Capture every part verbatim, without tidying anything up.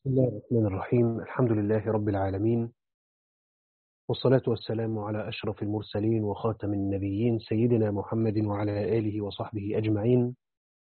بسم الله الرحمن الرحيم. الحمد لله رب العالمين، والصلاة والسلام على أشرف المرسلين وخاتم النبيين سيدنا محمد وعلى آله وصحبه أجمعين.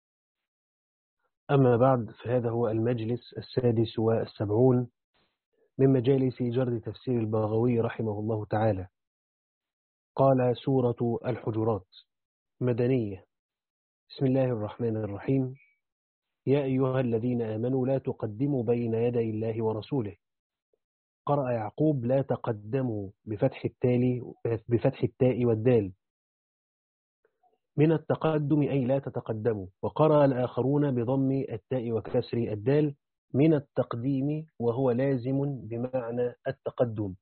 أما بعد، فهذا هو المجلس السادس والسبعون من مجالس جرد تفسير البغوي رحمه الله تعالى. قال: سورة الحجرات مدنية. بسم الله الرحمن الرحيم. يا أيها الذين آمنوا لا تقدموا بين يدي الله ورسوله. قرأ يعقوب: لا تقدموا بفتح التالي بفتح التاء والدال، من التقدم أي لا تتقدموا. وقرأ الآخرون بضم التاء وكسر الدال، من التقديم، وهو لازم بمعنى التقدم.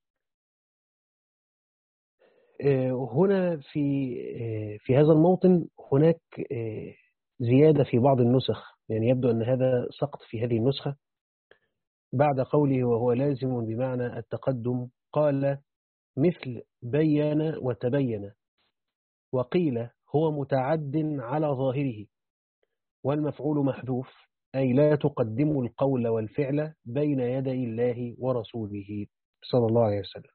هنا في في هذا الموطن هناك زيادة في بعض النسخ، يعني يبدو أن هذا سقط في هذه النسخة. بعد قوله وهو لازم بمعنى التقدم قال: مثل بين وتبين. وقيل هو متعد على ظاهره، والمفعول محذوف، أي لا تقدموا القول والفعل بين يدي الله ورسوله صلى الله عليه وسلم.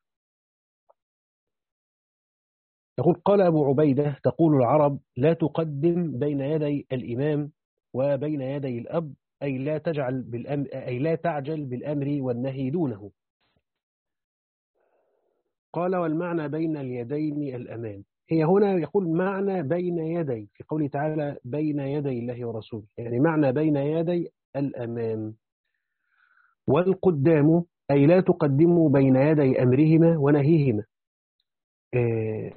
يقول: قال أبو عبيدة: تقول العرب لا تقدم بين يدي الإمام وبين يدي الأب، أي لا تجعل بالأمر أي لا تعجل بالأمر والنهي دونه. قال: والمعنى بين اليدين الأمان. هي هنا يقول معنى بين يدي، في قوله تعالى بين يدي الله ورسوله، يعني معنى بين يدي الأمام. والقدام أي لا تقدموا بين يدي أمرهما ونهيهما. آه،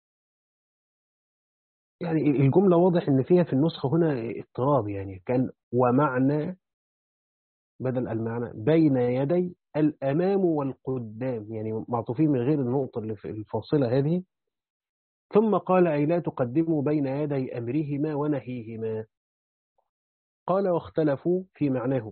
يعني الجملة واضح إن فيها في النسخة هنا اضطراب، يعني كان ومعنى بدل المعنى بين يدي الأمام والقدام، يعني معطوفين من غير النقطة اللي في الفاصلة هذه. ثم قال: أي لا تقدموا بين يدي أمرهما ونهيهما. قال: واختلفوا في معناه.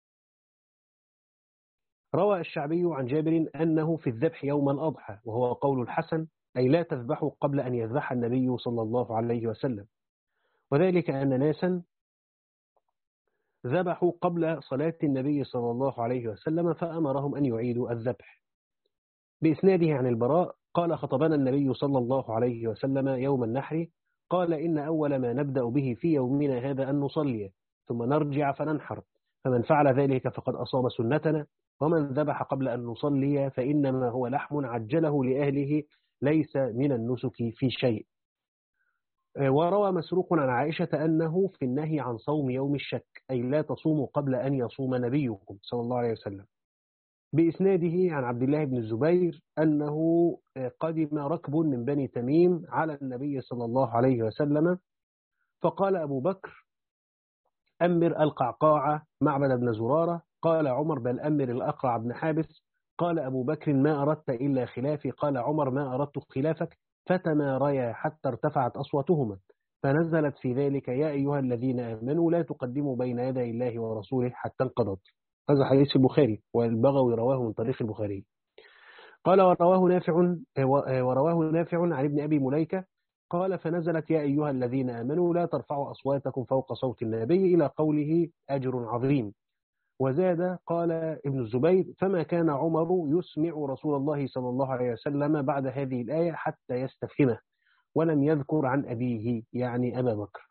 روى الشعبي عن جابر أنه في الذبح يوم الأضحى، وهو قول الحسن، أي لا تذبحوا قبل أن يذبح النبي صلى الله عليه وسلم، وذلك أن ناسا ذبحوا قبل صلاة النبي صلى الله عليه وسلم فأمرهم أن يعيدوا الذبح. بإسناده عن البراء قال: خطبنا النبي صلى الله عليه وسلم يوم النحر، قال: إن أول ما نبدأ به في يومنا هذا أن نصلي، ثم نرجع فننحر، فمن فعل ذلك فقد أصاب سنتنا، ومن ذبح قبل أن نصلي فإنما هو لحم عجله لأهله، ليس من النسك في شيء. وروى مسروق عن عائشة أنه في النهي عن صوم يوم الشك، أي لا تصوموا قبل أن يصوم نبيكم صلى الله عليه وسلم. بإسناده عن عبد الله بن الزبير أنه قدم ركب من بني تميم على النبي صلى الله عليه وسلم، فقال أبو بكر: أمر القعقاع معبد بن زرارة. قال عمر: بل أمر الأقرع بن حابس. قال أبو بكر: ما أردت إلا خلافي. قال عمر: ما أردت خلافك. فتماريا حتى ارتفعت أصواتهما، فنزلت في ذلك: يا أيها الذين آمنوا لا تقدموا بين يدي الله ورسوله حتى انقضت. هذا حديث البخاري، والبغوي رواه من طريق البخاري. قال: ورواه نافع ورواه نافع عن ابن أبي مليكة قال: فنزلت: يا أيها الذين آمنوا لا ترفعوا أصواتكم فوق صوت النبي، إلى قوله: أجر عظيم. وزاد قال ابن الزبير: فما كان عمر يسمع رسول الله صلى الله عليه وسلم بعد هذه الآية حتى يستفهمه، ولم يذكر عن أبيه، يعني أبا بكر،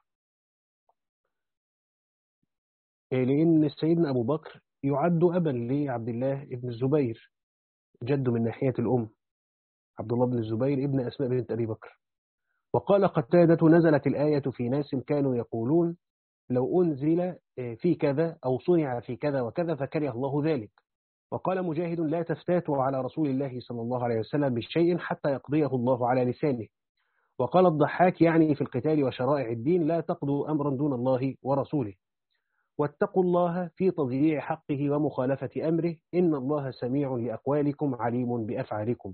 لأن سيدنا أبو بكر يعد أبا لعبد الله ابن الزبير، جد من ناحية الأم، عبد الله بن الزبير ابن أسماء بنت أبي بكر. وقال قتادة: نزلت الآية في ناس كانوا يقولون لو أنزل في كذا أو صنع في كذا وكذا فكره الله ذلك. وقال مجاهد: لا تفتاتوا على رسول الله صلى الله عليه وسلم بشيء حتى يقضيه الله على لسانه. وقال الضحاك يعني في القتال وشرائع الدين: لا تقضوا أمرا دون الله ورسوله، واتقوا الله في تضييع حقه ومخالفة أمره، إن الله سميع لأقوالكم عليم بأفعالكم.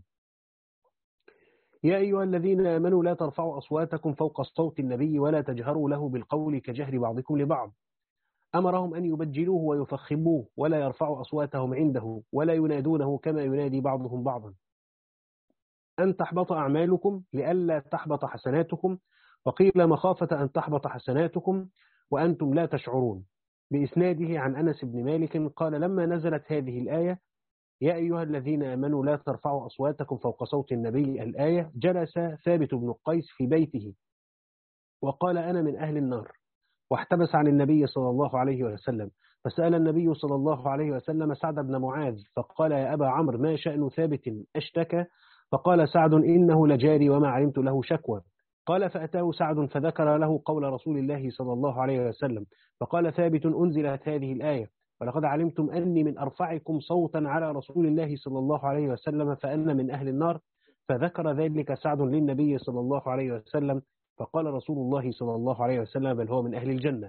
يا أيها الذين آمنوا لا ترفعوا أصواتكم فوق صوت النبي ولا تجهروا له بالقول كجهر بعضكم لبعض. أمرهم أن يبجلوه ويفخموه، ولا يرفعوا أصواتهم عنده، ولا ينادونه كما ينادي بعضهم بعضا، أن تحبط أعمالكم لئلا تحبط حسناتكم. وقيل: مخافة أن تحبط حسناتكم وأنتم لا تشعرون. بإسناده عن أنس بن مالك قال لما نزلت هذه الآية يا أيها الذين آمنوا لا ترفعوا أصواتكم فوق صوت النبي الآية، جلس ثابت بن قيس في بيته وقال أنا من أهل النار، واحتبس عن النبي صلى الله عليه وسلم. فسأل النبي صلى الله عليه وسلم سعد بن معاذ فقال يا أبا عمرو ما شأن ثابت أشتكى؟ فقال سعد إنه لجاري وما علمت له شكوى. قال فأتاه سعد فذكر له قول رسول الله صلى الله عليه وسلم، فقال ثابت أنزلت هذه الآية ولقد علمتم أني من أرفعكم صوتا على رسول الله صلى الله عليه وسلم فأنا من أهل النار. فذكر ذلك سعد للنبي صلى الله عليه وسلم، فقال رسول الله صلى الله عليه وسلم بل هو من أهل الجنة.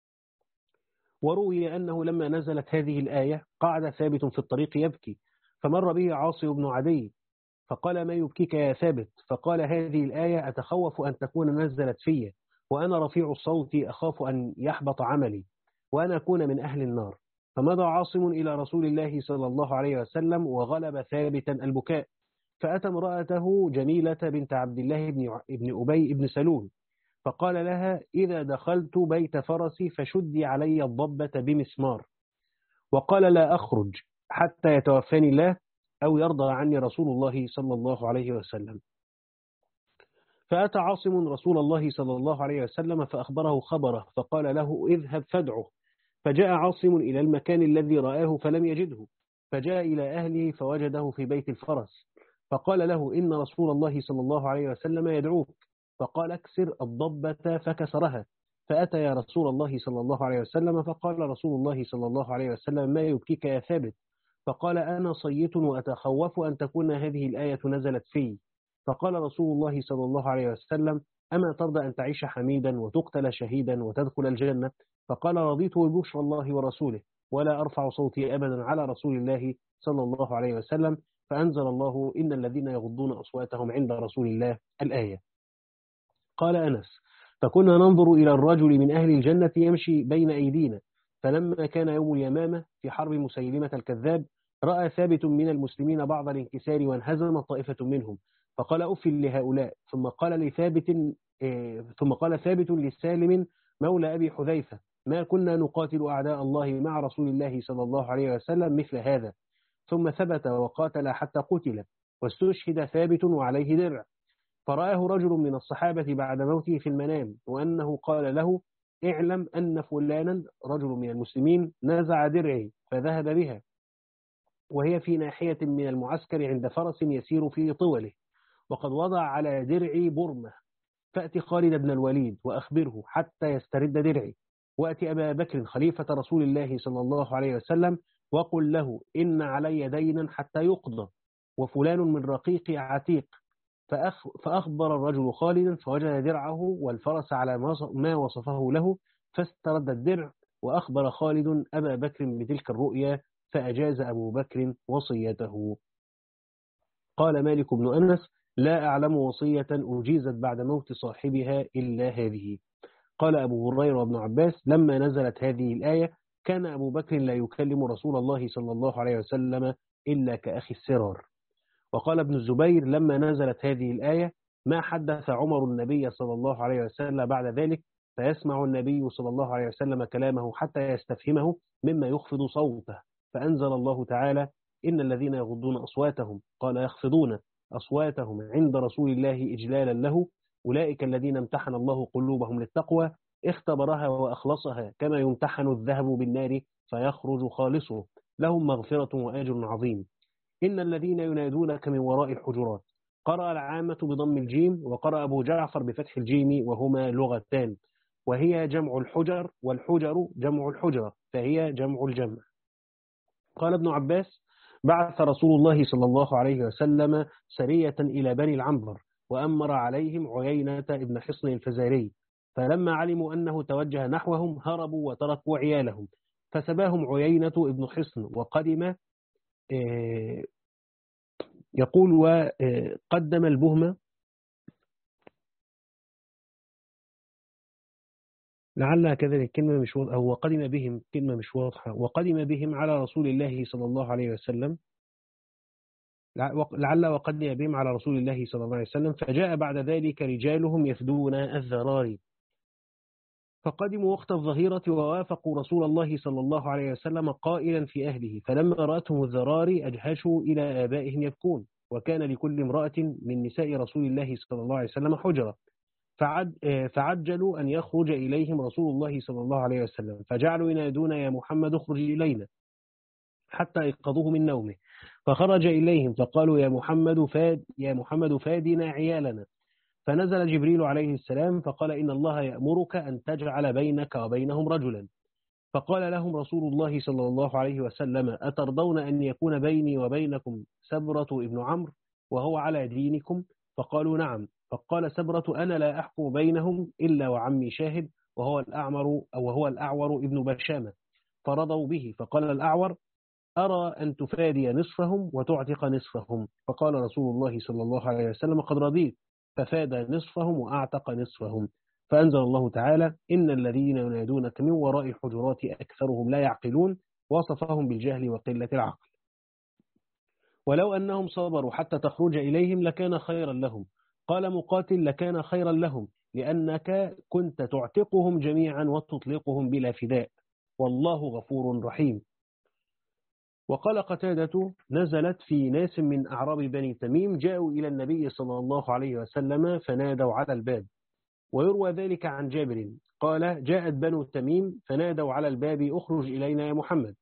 وروي أنه لما نزلت هذه الآية قعد ثابت في الطريق يبكي، فمر به عاصي بن عدي فقال ما يبكيك يا ثابت؟ فقال هذه الآية أتخوف أن تكون نزلت في، وأنا رفيع الصوت أخاف أن يحبط عملي وأنا أكون من أهل النار. فمضى عاصم إلى رسول الله صلى الله عليه وسلم وغلب ثابتا البكاء، فأتى امرأته جميلة بنت عبد الله بن ابن أبي بن سلول فقال لها إذا دخلت بيت فرسي فشدي علي الضبة بمسمار، وقال لا أخرج حتى يتوفاني الله أو يرضى عني رسول الله صلى الله عليه وسلم. فأتى عاصم رسول الله صلى الله عليه وسلم فأخبره خبره، فقال له اذهب فادعه. فجاء عاصم إلى المكان الذي رآه فلم يجده، فجاء إلى أهله فوجده في بيت الفرس، فقال له إن رسول الله صلى الله عليه وسلم يدعوك. فقال اكسر الضبة فكسرها. فأتى يا رسول الله صلى الله عليه وسلم فقال رسول الله صلى الله عليه وسلم ما يبكيك يا ثابت؟ فقال أنا صيت وأتخوف أن تكون هذه الآية نزلت في. فقال رسول الله صلى الله عليه وسلم أما ترضى أن تعيش حميدا وتقتل شهيدا وتدخل الجنة؟ فقال رضيت ببشرى الله ورسوله ولا أرفع صوتي أبدا على رسول الله صلى الله عليه وسلم. فأنزل الله إن الذين يغضون أصواتهم عند رسول الله الآية. قال أنس فكنا ننظر إلى الرجل من أهل الجنة يمشي بين أيدينا، فلما كان يوم اليمامة في حرب مسيلمة الكذاب رأى ثابت من المسلمين بعض الانكسار وانهزم طائفة منهم، فقال أف لهؤلاء. ثم قال لثابت ثم قال ثابت لسالم مولى أبي حذيفة ما كنا نقاتل أعداء الله مع رسول الله صلى الله عليه وسلم مثل هذا. ثم ثبت وقاتل حتى قتل، واستشهد ثابت وعليه درع. فرآه رجل من الصحابة بعد موته في المنام، وأنه قال له اعلم أن فلانا رجل من المسلمين نزع درعي فذهب بها وهي في ناحية من المعسكر عند فرس يسير في طوله، وقد وضع على درعي برمة، فأتي خالد بن الوليد وأخبره حتى يسترد درعي، وأتي أبا بكر خليفة رسول الله صلى الله عليه وسلم وقل له إن علي دينا حتى يقضى وفلان من رقيق عتيق. فأخ فأخبر الرجل خالدا فوجد درعه والفرس على ما وصفه له، فاسترد الدرع، وأخبر خالد أبا بكر بتلك الرؤيا فأجاز أبو بكر وصيته. قال مالك بن أنس لا أعلم وصية أجيزت بعد موت صاحبها إلا هذه. قال أبو هريرة وابن عباس لما نزلت هذه الآية كان أبو بكر لا يكلم رسول الله صلى الله عليه وسلم إلا كأخي السرار. وقال ابن الزبير لما نزلت هذه الآية ما حدث عمر النبي صلى الله عليه وسلم بعد ذلك فيسمع النبي صلى الله عليه وسلم كلامه حتى يستفهمه مما يخفض صوته، فأنزل الله تعالى إن الذين يغضون أصواتهم قال يخفضون أصواتهم عند رسول الله إجلالا له أولئك الذين امتحن الله قلوبهم للتقوى اختبرها وأخلصها كما يمتحن الذهب بالنار فيخرج خالصه لهم مغفرة وأجر عظيم. إن الذين ينادونك من وراء الحجرات قرأ العامة بضم الجيم وقرأ أبو جعفر بفتح الجيم وهما لغتان، وهي جمع الحجر والحجر جمع الحجرة فهي جمع الجمع. قال ابن عباس بعث رسول الله صلى الله عليه وسلم سرية إلى بني العنبر وأمر عليهم عيينة ابن حصن الفزاري، فلما علموا أنه توجه نحوهم هربوا وتركوا عيالهم، فسباهم عيينة ابن حصن وقدم يقول وقدم البهمة لعلها كذلك كلمة مش واضحة أو وقدم بهم كلمة مش واضحة وقدم بهم على رسول الله صلى الله عليه وسلم لعل وقدم بهم على رسول الله صلى الله عليه وسلم فجاء بعد ذلك رجالهم يفدون الذراري فقدموا وقت الظهيرة ووافقوا رسول الله صلى الله عليه وسلم قائلا في أهله، فلما رأتهم الذراري أجهشوا إلى آبائهم يبكون، وكان لكل امرأة من نساء رسول الله صلى الله عليه وسلم حجرة، فعد فعجلوا أن يخرج إليهم رسول الله صلى الله عليه وسلم، فجعلوا ينادون يا محمد اخرج إلينا، حتى ايقظوه من نومه، فخرج إليهم فقالوا يا محمد فاد يا محمد فادنا عيالنا. فنزل جبريل عليه السلام فقال إن الله يأمرك أن تجعل بينك وبينهم رجلا. فقال لهم رسول الله صلى الله عليه وسلم أترضون أن يكون بيني وبينكم سبرة ابن عمرو وهو على دينكم؟ فقالوا نعم. فقال سبرة أنا لا أحكم بينهم إلا وعمي شاهد وهو الأعمر أو وهو الأعور ابن بشامة. فرضوا به. فقال الأعور أرى أن تفادي نصفهم وتعتق نصفهم. فقال رسول الله صلى الله عليه وسلم قد رضيت، ففاد نصفهم وأعتق نصفهم. فأنزل الله تعالى إن الذين ينادونك من وراء الحجرات أكثرهم لا يعقلون، وصفهم بالجهل وقلة العقل. ولو أنهم صبروا حتى تخرج إليهم لكان خيرا لهم. قال مقاتل لكان خيرا لهم لأنك كنت تعتقهم جميعا وتطلقهم بلا فداء، والله غفور رحيم. وقال قتادة نزلت في ناس من أعراب بني تميم جاءوا إلى النبي صلى الله عليه وسلم فنادوا على الباب. ويروى ذلك عن جابر قال جاءت بنو تميم فنادوا على الباب اخرج إلينا يا محمد،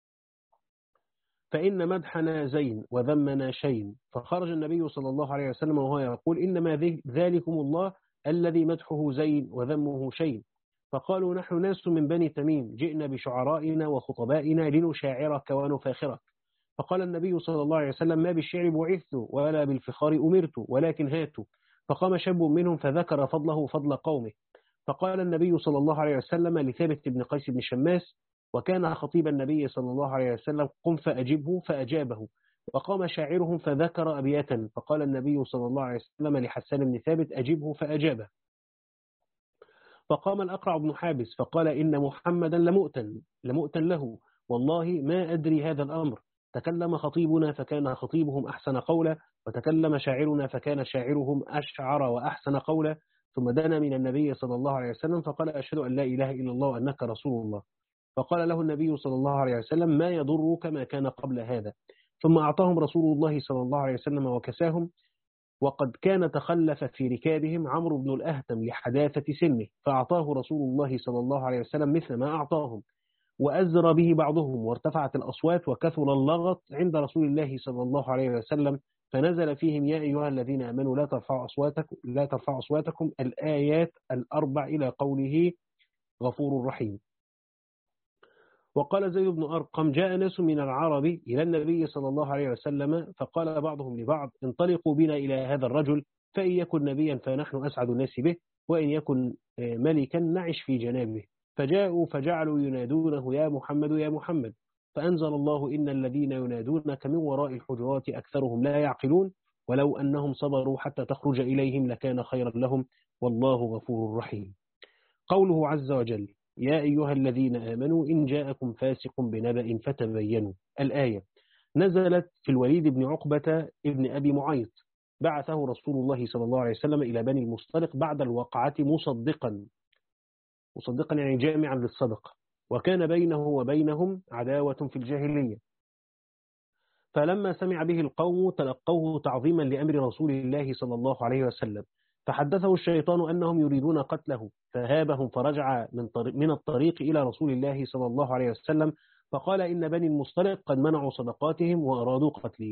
فإن مدحنا زين وذمنا شين. فخرج النبي صلى الله عليه وسلم وهو يقول إنما ذلكم الله الذي مدحه زين وذمه شين. فقالوا نحن ناس من بني تميم جئنا بشعرائنا وخطبائنا لنشاعرك ونفاخرك. فقال النبي صلى الله عليه وسلم ما بالشعر بعثت ولا بالفخار أمرت ولكن هاتوا. فقام شاب منهم فذكر فضله فضل قومه. فقال النبي صلى الله عليه وسلم لثابت بن قيس بن شماس وكان خطيب النبي صلى الله عليه وسلم قم فأجبه فأجابه. وقام شاعرهم فذكر أبياتا. فقال النبي صلى الله عليه وسلم لحسان بن ثابت أجبه فأجابه. فقام الأقرع بن حابس فقال إن محمدا لمؤتن لمؤتن له، والله ما أدري هذا الأمر. تكلم خطيبنا فكان خطيبهم أحسن قولا، وتكلم شاعرنا فكان شاعرهم أشعر وأحسن قولا. ثم دنا من النبي صلى الله عليه وسلم فقال أشهد أن لا إله إلا الله وأنك رسول الله. فقال له النبي صلى الله عليه وسلم ما يضرك ما كان قبل هذا. ثم أعطاهم رسول الله صلى الله عليه وسلم وكساهم. وقد كان تخلف في ركابهم عمرو بن الأهتم لحداثة سنه، فأعطاه رسول الله صلى الله عليه وسلم مثل ما أعطاهم، وأزر به بعضهم، وارتفعت الأصوات وكثر اللغط عند رسول الله صلى الله عليه وسلم، فنزل فيهم يا أيها الذين آمنوا لا ترفعوا أصواتكم لا ترفعوا أصواتكم الآيات الأربع إلى قوله غفور رحيم. وقال زيد بن أرقم جاء ناس من العرب إلى النبي صلى الله عليه وسلم فقال بعضهم لبعض انطلقوا بنا إلى هذا الرجل، فإن يكن نبيا فنحن أسعد الناس به، وإن يكن ملكا نعش في جنابه. فجاءوا فجعلوا ينادونه يا محمد يا محمد. فأنزل الله إن الذين ينادونك من وراء الحجرات أكثرهم لا يعقلون، ولو أنهم صبروا حتى تخرج إليهم لكان خيرا لهم، والله غفور رحيم. قوله عز وجل يا أيها الذين آمنوا إن جاءكم فاسق بنبأ فتبينوا. الآية نزلت في الوليد بن عقبة ابن أبي معيط، بعثه رسول الله صلى الله عليه وسلم إلى بني المصطلق بعد الوقعة مصدقا مصدقا يعني جامعا للصدق، وكان بينه وبينهم عداوة في الجاهلية. فلما سمع به القوم تلقوه تعظيما لأمر رسول الله صلى الله عليه وسلم، فحدثه الشيطان أنهم يريدون قتله، فهابهم فرجع من, طريق من الطريق إلى رسول الله صلى الله عليه وسلم فقال إن بني المصطلق قد منعوا صدقاتهم وأرادوا قتلي.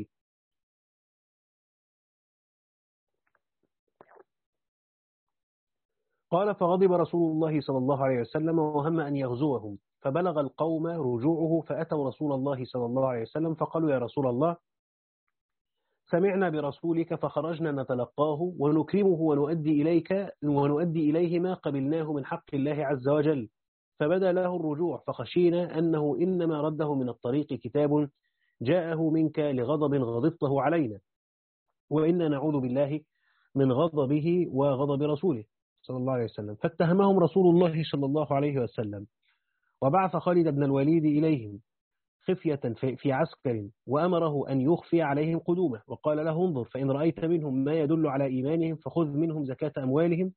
قال فغضب رسول الله صلى الله عليه وسلم وهم أن يغزوهم، فبلغ القوم رجوعه فأتوا رسول الله صلى الله عليه وسلم فقالوا يا رسول الله سمعنا برسولك فخرجنا نتلقاه ونكرمه ونؤدي إليك ونؤدي إليه ما قبلناه من حق الله عز وجل، فبدا له الرجوع فخشينا أنه إنما رده من الطريق كتاب جاءه منك لغضب غضبته علينا، وإنا نعوذ بالله من غضبه وغضب رسوله صلى الله عليه وسلم. فاتهمهم رسول الله صلى الله عليه وسلم، وبعث خالد بن الوليد إليهم خفية في عسكر وأمره أن يخفي عليهم قدومه، وقال له انظر فإن رأيت منهم ما يدل على إيمانهم فخذ منهم زكاة أموالهم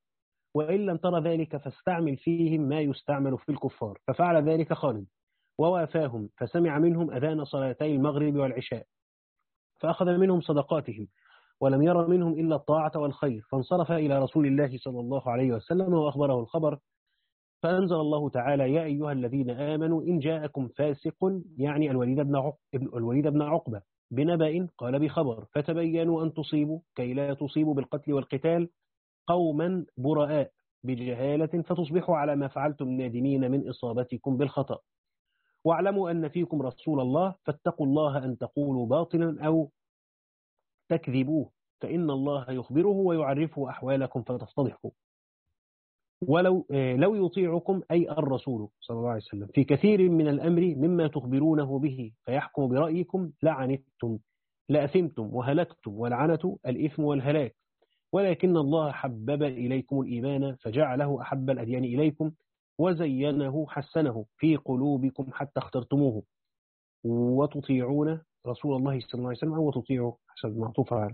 وإن لم تر ذلك فاستعمل فيهم ما يستعمل في الكفار. ففعل ذلك خالد ووافاهم، فسمع منهم أذان صلاتي المغرب والعشاء، فأخذ منهم صدقاتهم، ولم ير منهم إلا الطاعة والخير، فانصرف إلى رسول الله صلى الله عليه وسلم وأخبره الخبر، فأنزل الله تعالى: يا أيها الذين آمنوا إن جاءكم فاسق، يعني الوليد بن عق- الوليد بن عقبة، بنبأ، قال بخبر، فتبينوا أن تصيبوا كي لا تصيبوا بالقتل والقتال قوما براء بجهالة فتصبحوا على ما فعلتم نادمين من إصابتكم بالخطأ، واعلموا أن فيكم رسول الله، فاتقوا الله أن تقولوا باطلا أو تكذبوه، فإن الله يخبره ويعرفه أحوالكم فتفتضحوا. ولو آه، لو يطيعكم أي الرسول صلى الله عليه وسلم في كثير من الأمر مما تخبرونه به فيحكم برأيكم لعنتم لأثمتم وهلكتم، والعنة الإثم والهلاك، ولكن الله حبب إليكم الإيمان فجعله أحب الأديان إليكم وزينه حسنه في قلوبكم حتى اخترتموه وتطيعون رسول الله صلى الله عليه وسلم، أو تطيعوا حسب معطوف على.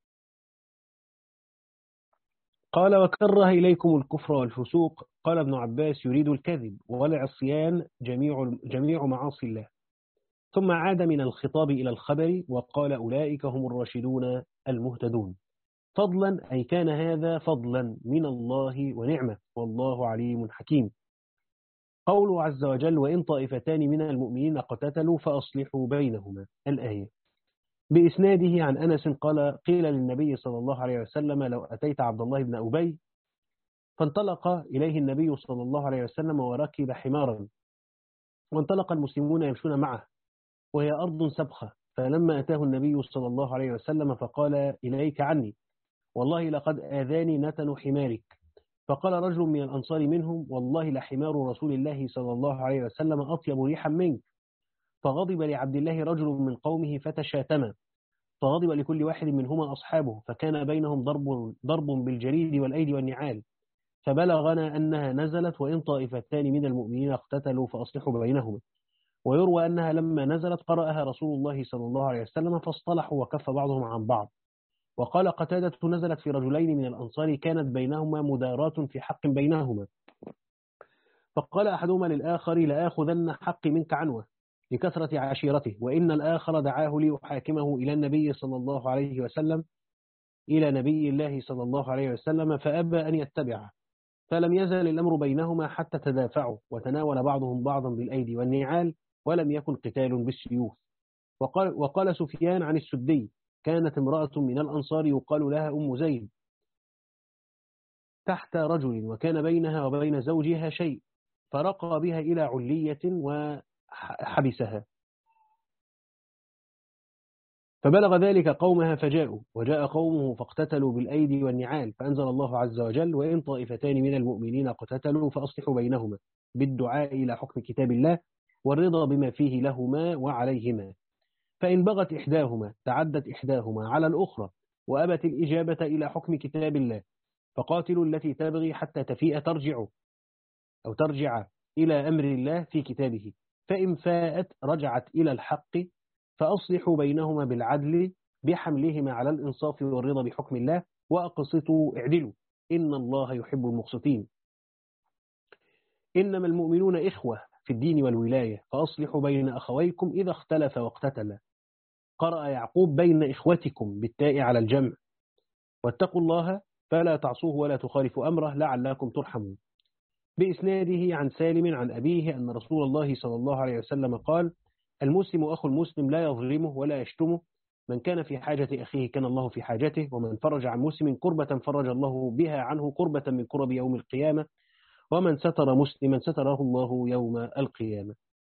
قال: وكره إليكم الكفر والفسوق. قال ابن عباس: يريد الكذب والعصيان جميع جميع معاصي الله. ثم عاد من الخطاب إلى الخبر وقال: أولئك هم الراشدون المهتدون. فضلا، أي كان هذا فضلا من الله ونعمة، والله عليم حكيم. قوله عز وجل: وإن طائفتان من المؤمنين اقتتلوا فأصلحوا بينهما، الآية. بإسناده عن أنس قال: قيل للنبي صلى الله عليه وسلم: لو أتيت عبد الله بن أبي، فانطلق إليه النبي صلى الله عليه وسلم وركب حمارا، وانطلق المسلمون يمشون معه وهي أرض سبخة، فلما أتاه النبي صلى الله عليه وسلم فقال: إليك عني، والله لقد آذاني نتن حمارك. فقال رجل من الأنصار منهم: والله لحمار رسول الله صلى الله عليه وسلم أطيب ريحا منك. فغضب لعبد الله رجل من قومه فتشاتما، فغضب لكل واحد منهما أصحابه، فكان بينهم ضرب ضرب بالجريد والأيدي والنعال، فبلغنا أنها نزلت: وإن طائفتان من المؤمنين اقتتلوا فأصلحوا بينهما. ويروى أنها لما نزلت قرأها رسول الله صلى الله عليه وسلم فاصطلحوا وكف بعضهم عن بعض. وقال قتادة: نزلت في رجلين من الأنصار كانت بينهما مداراة في حق بينهما، فقال أحدهما للآخر: لآخذن حقي منك عنوة لكثرة عشيرته، وإن الآخر دعاه ليحاكمه إلى النبي صلى الله عليه وسلم إلى نبي الله صلى الله عليه وسلم، فأبى أن يتبعه، فلم يزل الأمر بينهما حتى تدافعوا وتناول بعضهم بعضا بالأيدي والنعال، ولم يكن قتال بالسيوف. وقال, وقال سفيان عن السدي: كانت امرأة من الأنصار يقال لها أم زيد تحت رجل، وكان بينها وبين زوجها شيء، فرقى بها إلى علية وحبسها، فبلغ ذلك قومها فجاءوا، وجاء قومه فاقتتلوا بالأيدي والنعال، فأنزل الله عز وجل: وإن طائفتان من المؤمنين اقتتلوا فأصلحوا بينهما، بالدعاء إلى حكم كتاب الله والرضا بما فيه لهما وعليهما. فإن بغت إحداهما تعدت إحداهما على الأخرى وأبت الإجابة إلى حكم كتاب الله، فقاتلوا التي تبغي حتى تفيء ترجع أو ترجع إلى أمر الله في كتابه، فإن فاءت رجعت إلى الحق، فأصلحوا بينهما بالعدل بحملهما على الإنصاف والرضا بحكم الله، وأقسطوا اعدلوا إن الله يحب المقسطين. إنما المؤمنون إخوة في الدين والولاية، فأصلحوا بين أخويكم إذا اختلف واقتتل. قرأ يعقوب: بين إخوتكم بالتاء على الجمع. واتقوا الله فلا تعصوه ولا تخالفوا أمره لعلكم ترحمون. بإسناده عن سالم عن أبيه أن رسول الله صلى الله عليه وسلم قال: المسلم أخو المسلم لا يظلمه ولا يشتمه، من كان في حاجة أخيه كان الله في حاجته، ومن فرج عن مسلم كربة فرج الله بها عنه كربة من كرب يوم القيامة، ومن ستر مسلما ستره الله يوم القيامة.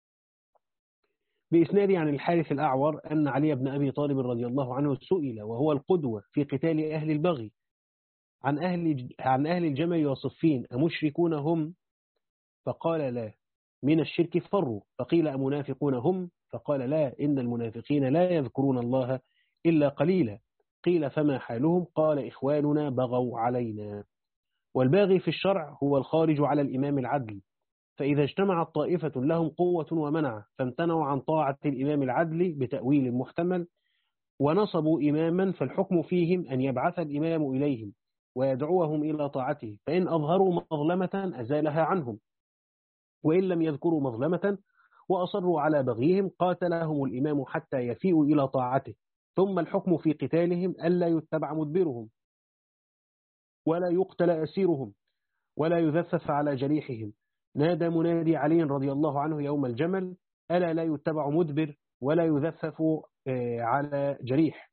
بإسناده عن الحارث الأعور أن علي بن أبي طالب رضي الله عنه سئل وهو القدوة في قتال أهل البغي عن أهل عن أهل الجمل وصفين: أمشركون هم؟ فقال: لا. من الشرك فروا. فقيل: أمنافقون هم؟ فقال: لا، إن المنافقين لا يذكرون الله إلا قليلا. قيل: فما حالهم؟ قال: إخواننا بغوا علينا. والباغي في الشرع هو الخارج على الإمام العدل، فإذا اجتمعت طائفة لهم قوة ومنع فامتنعوا عن طاعة الإمام العدل بتأويل محتمل ونصبوا إماما، فالحكم فيهم أن يبعث الإمام إليهم ويدعوهم إلى طاعته، فإن أظهروا مظلمة أزالها عنهم، وإن لم يذكروا مظلمة وأصروا على بغيهم قاتلهم الإمام حتى يفيئوا إلى طاعته، ثم الحكم في قتالهم ألا يتبع مدبرهم، ولا يقتل أسيرهم، ولا يذفف على جريحهم. نادى منادي علي رضي الله عنه يوم الجمل: ألا لا يتبع مدبر ولا يذفف على جريح.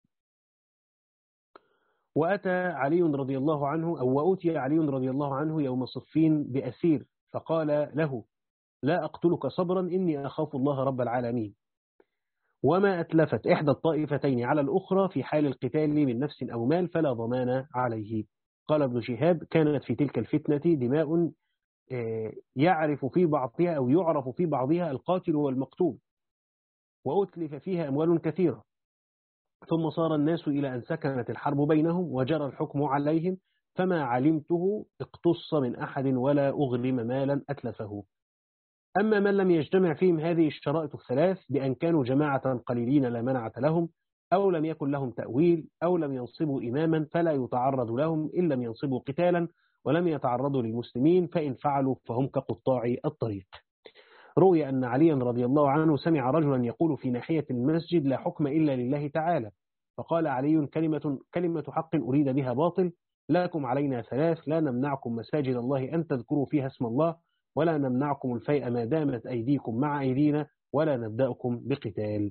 وأتى علي رضي الله عنه أو وأتي علي رضي الله عنه يوم صفين بأسير، فقال له: لا أقتلك صبرا، إني أخاف الله رب العالمين. وما أتلفت إحدى الطائفتين على الأخرى في حال القتال من نفس أو مال فلا ضمان عليه. قال ابن شهاب: كانت في تلك الفتنة دماء يعرف في بعضها أو يعرف في بعضها القاتل والمقتول، وأتلف فيها أموال كثيرة، ثم صار الناس إلى أن سكنت الحرب بينهم وجرى الحكم عليهم، فما علمته اقتص من أحد ولا أغلم مالا أتلفه. أما من لم يجتمع فيهم هذه الشرائط الثلاث، بأن كانوا جماعة قليلين لا منعة لهم، أو لم يكن لهم تأويل، أو لم ينصبوا إماما، فلا يتعرض لهم إن لم ينصبوا قتالا ولم يتعرضوا للمسلمين، فإن فعلوا فهم كقطاع الطريق. روي أن عليا رضي الله عنه سمع رجلا يقول في ناحية المسجد: لا حكم إلا لله تعالى. فقال علي: كلمة, كلمة حق أريد بها باطل، لكم علينا ثلاث: لا نمنعكم مساجد الله أن تذكروا فيها اسم الله، ولا نمنعكم الفيء ما دامت أيديكم مع أيدينا، ولا نبدأكم بقتال.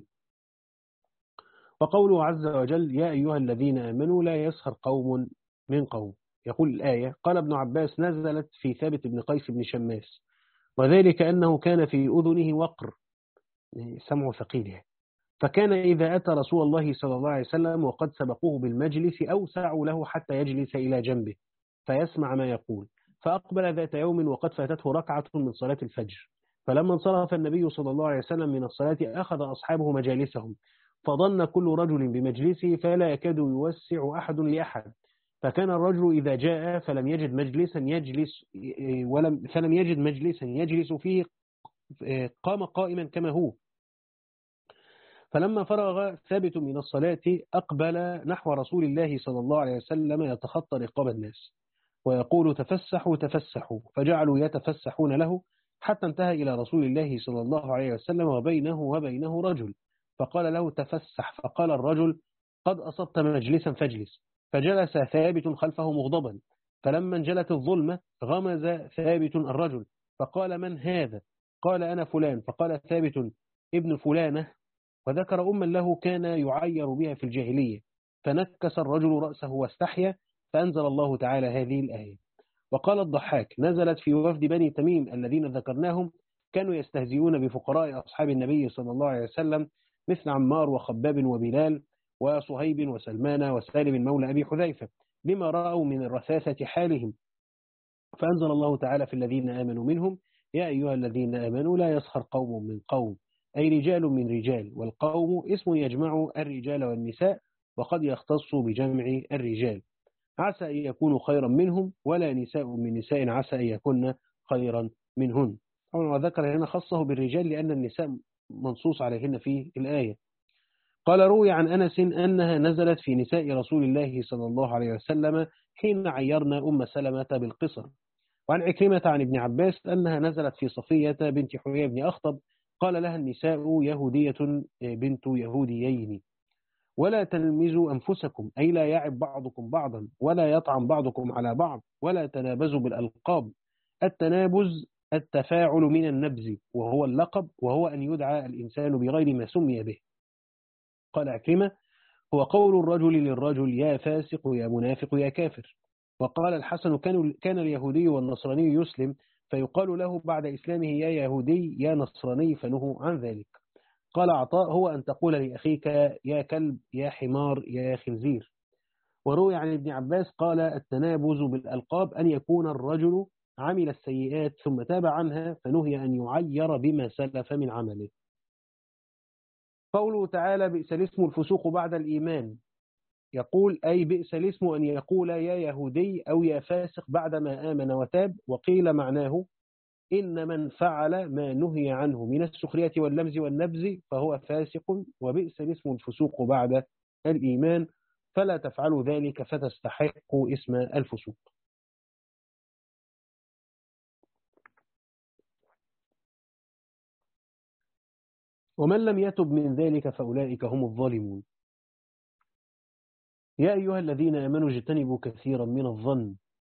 وقوله عز وجل: يا أيها الذين آمنوا لا يسخر قوم من قوم. يقول الآية: قال ابن عباس: نزلت في ثابت بن قيس بن شماس، وذلك أنه كان في أذنه وقر، سمع ثقيله، فكان إذا أتى رسول الله صلى الله عليه وسلم وقد سبقوه بالمجلس أوسعوا له حتى يجلس إلى جنبه فيسمع ما يقول. فأقبل ذات يوم وقد فاتته ركعة من صلاة الفجر، فلما انصرف النبي صلى الله عليه وسلم من الصلاة أخذ أصحابه مجالسهم، فظن كل رجل بمجلسه فلا يكاد يوسع أحد لأحد، فكان الرجل إذا جاء فلم يجد مجلسا يجلس ولم فلم يجد مجلسا يجلس فيه قام قائما كما هو. فلما فرغ ثابت من الصلاة أقبل نحو رسول الله صلى الله عليه وسلم يتخطى رقاب الناس ويقول: تفسحوا تفسحوا، فجعلوا يتفسحون له حتى انتهى إلى رسول الله صلى الله عليه وسلم وبينه وبينه رجل، فقال له: تفسح. فقال الرجل: قد أصبت مجلسا فاجلس. فجلس ثابت خلفه مغضبا، فلما انجلت الظلمة غمز ثابت الرجل فقال: من هذا؟ قال: أنا فلان. فقال ثابت: ابن فلانة، وذكر أما له كان يعير بها في الجاهلية، فنكس الرجل رأسه واستحيا، فأنزل الله تعالى هذه الآية. وقال الضحاك: نزلت في وفد بني تميم الذين ذكرناهم، كانوا يستهزئون بفقراء أصحاب النبي صلى الله عليه وسلم، مثل عمار وخباب وبلال وصهيب وسلمان وسالم مولى أبي حذيفة، بما رأوا من رثاثة حالهم، فأنزل الله تعالى في الذين آمنوا منهم: يا أيها الذين آمنوا لا يسخر قوم من قوم، أي رجال من رجال، والقوم اسم يجمع الرجال والنساء، وقد يختص بجمع الرجال، عسى أن يكونوا خيرا منهم، ولا نساء من نساء عسى أن يكون خيرا منهن. وذكر هنا خصه بالرجال لأن النساء منصوص عليهن في الآية. قال: روي عن أنس أنها نزلت في نساء رسول الله صلى الله عليه وسلم حين عيرنا أم سلمة بالقصر. وعن عكرمة عن ابن عباس أنها نزلت في صفية بنت حيي بن أخطب، قال لها النساء: يهودية بنت يهوديين، ولا تلمزوا أنفسكم، أي لا يعب بعضكم بعضا، ولا يطعن بعضكم على بعض، ولا تنابزوا بالألقاب. التنابز التفاعل من النبز، وهو اللقب، وهو أن يدعى الإنسان بغير ما سمي به. قال عكرمة: هو قول الرجل للرجل: يا فاسق يا منافق يا كافر. وقال الحسن: كان, كان اليهودي والنصراني يسلم فيقال له بعد إسلامه: يا يهودي يا نصراني، فنهوا عن ذلك. قال عطاء: هو أن تقول لأخيك يا كلب يا حمار يا خنزير. وروي عن ابن عباس قال: التنابز بالألقاب أن يكون الرجل عمل السيئات ثم تاب عنها فنهي أن يعير بما سلف من عمله. قوله تعالى: بئس الاسم الفسوق بعد الإيمان، يقول أي بئس الاسم أن يقول يا يهودي أو يا فاسق بعدما آمن وتاب. وقيل معناه إن من فعل ما نهي عنه من السخرية واللمز والنبز فهو فاسق، وبئس الاسم الفسوق بعد الإيمان، فلا تفعلوا ذلك فتستحقوا اسم الفسوق. ومن لم يتب من ذلك فأولئك هم الظالمون. يا أيها الذين آمنوا اجتنبوا كثيرا من الظن.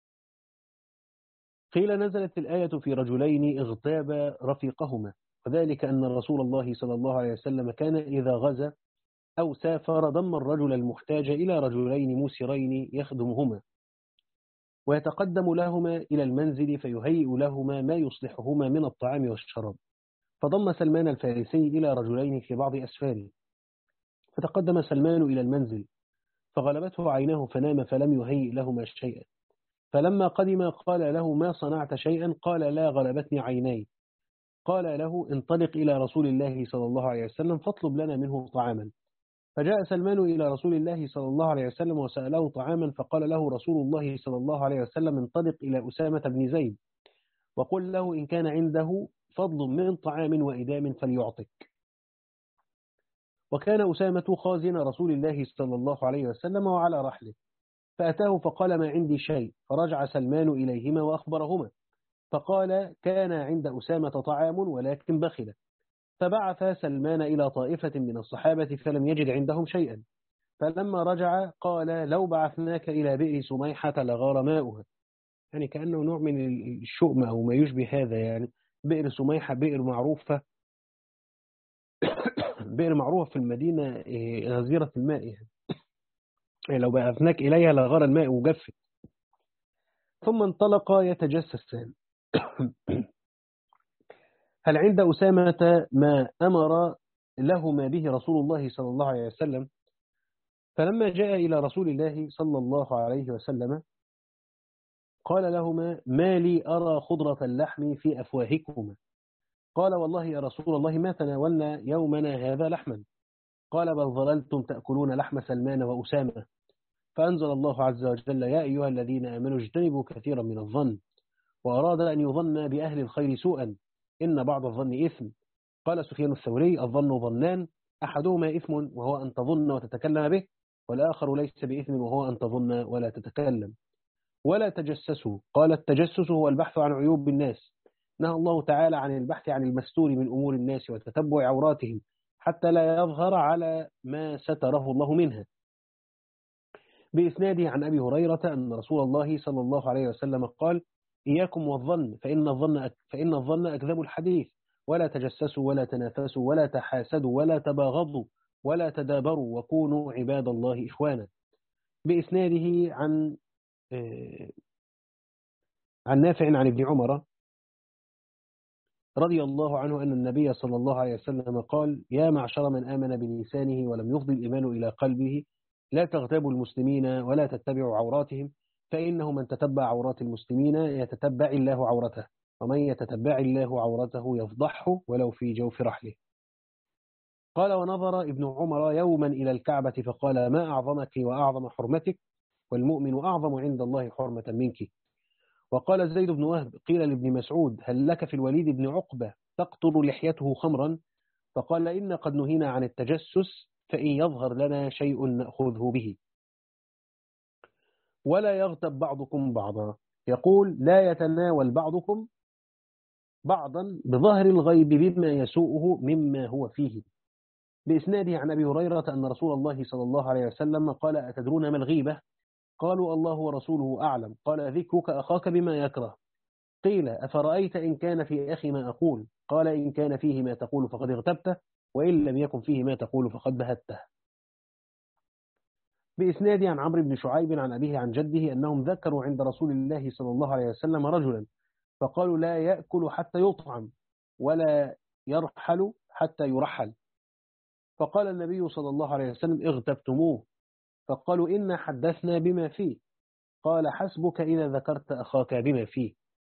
قيل نزلت الآية في رجلين اغتاب رفيقهما، وذلك أن رسول الله صلى الله عليه وسلم كان إذا غزا أو سافر ضم الرجل المحتاج إلى رجلين موسرين يخدمهما، ويتقدم لهما إلى المنزل فيهيئ لهما ما يصلحهما من الطعام والشراب. فضم سلمان الفارسي إلى رجلين في بعض أسفاره، فتقدم سلمان إلى المنزل فغلبته عيناه فنام فلم يهيئ لهما شيئا. فلما قدم قال له: ما صنعت شيئا؟ قال: لا، غلبتني عيناي. قال له: انطلق إلى رسول الله صلى الله عليه وسلم فاطلب لنا منه طعاما. فجاء سلمان إلى رسول الله صلى الله عليه وسلم وسأله طعاما، فقال له رسول الله صلى الله عليه وسلم: انطلق إلى أسامة بن زيد وقل له إن كان عنده فضل من طعام وإدام فليعطك. وكان أسامة خازن رسول الله صلى الله عليه وسلم وعلى رحله، فأتاه فقال: ما عندي شيء. فرجع سلمان إليهما وأخبرهما، فقال: كان عند أسامة طعام ولكن بخل. فبعث سلمان إلى طائفة من الصحابة فلم يجد عندهم شيئا، فلما رجع قال: لو بعثناك إلى بئر سميحة لغار ماؤها. يعني كأنه نوع من الشؤم أو ما يشبه هذا. يعني بئر سميحة بئر معروفة بئر معروفة في المدينة غزيرة الماء، يعني لو بعثناك إليها لغار الماء وجفت. ثم انطلق يتجسسان هل عند أسامة ما أمر لهما به رسول الله صلى الله عليه وسلم. فلما جاء إلى رسول الله صلى الله عليه وسلم قال لهما: ما لي أرى خضرة اللحم في أفواهكما. قال: والله يا رسول الله ما تناولنا يومنا هذا لحما. قال: بل ظللتم تأكلون لحم سلمان وأسامة. فأنزل الله عز وجل: يا أيها الذين آمنوا اجتنبوا كثيرا من الظن، وأراد أن يظن بأهل الخير سوءا، إن بعض الظن إثم. قال سفيان الثوري: الظن ظنان، أحدهما إثم وهو أن تظن وتتكلم به، والآخر ليس بإثم وهو أن تظن ولا تتكلم. ولا تجسسوا. قال: التجسس هو البحث عن عيوب الناس. نهى الله تعالى عن البحث عن المستور من أمور الناس وتتبع عوراتهم حتى لا يظهر على ما ستره الله منها. بإسناده عن أبي هريرة أن رسول الله صلى الله عليه وسلم قال: إياكم والظن فإن الظن فإن الظن أكذب الحديث، ولا تجسسوا ولا تنافسوا ولا تحاسدوا ولا تباغضوا ولا تدابروا وكونوا عباد الله إخوانا. بإسناده عن عن نافع عن ابن عمر رضي الله عنه أن النبي صلى الله عليه وسلم قال: يا معشر من آمن بلسانه ولم يفضي الإيمان إلى قلبه، لا تغتابوا المسلمين ولا تتبعوا عوراتهم، فإنه من تتبع عورات المسلمين يتتبع الله عورته، ومن يتتبع الله عورته يفضحه ولو في جوف رحله. قال: ونظر ابن عمر يوما إلى الكعبة فقال: ما أعظمك وأعظم حرمتك، والمؤمن أعظم عند الله حرمة منك. وقال زيد بن وهب: قيل لابن مسعود: هل لك في الوليد بن عقبة تقطر لحيته خمرا؟ فقال: إن قد نهينا عن التجسس، فإن يظهر لنا شيء نأخذه به. ولا يغتب بعضكم بعضا. يقول: لا يتناول بعضكم بعضا بظهر الغيب بما يسوءه مما هو فيه. بإسناده عن أبي هريرة أن رسول الله صلى الله عليه وسلم قال: أتدرون ما الغيبة؟ قالوا: الله ورسوله أعلم. قال: ذكرك أخاك بما يكره. قيل: أفرأيت إن كان في أخي ما أقول؟ قال: إن كان فيه ما تقول فقد اغتبته، وإن لم يكن فيه ما تقول فقد بهته. بإسناد عن عمرو بن شعيب عن أبيه عن جده أنهم ذكروا عند رسول الله صلى الله عليه وسلم رجلا، فقالوا: لا يأكل حتى يطعم، ولا يرحل حتى يرحل. فقال النبي صلى الله عليه وسلم: اغتبتموه. فقالوا: إنا حدثنا بما فيه. قال: حسبك إذا ذكرت أخاك بما فيه.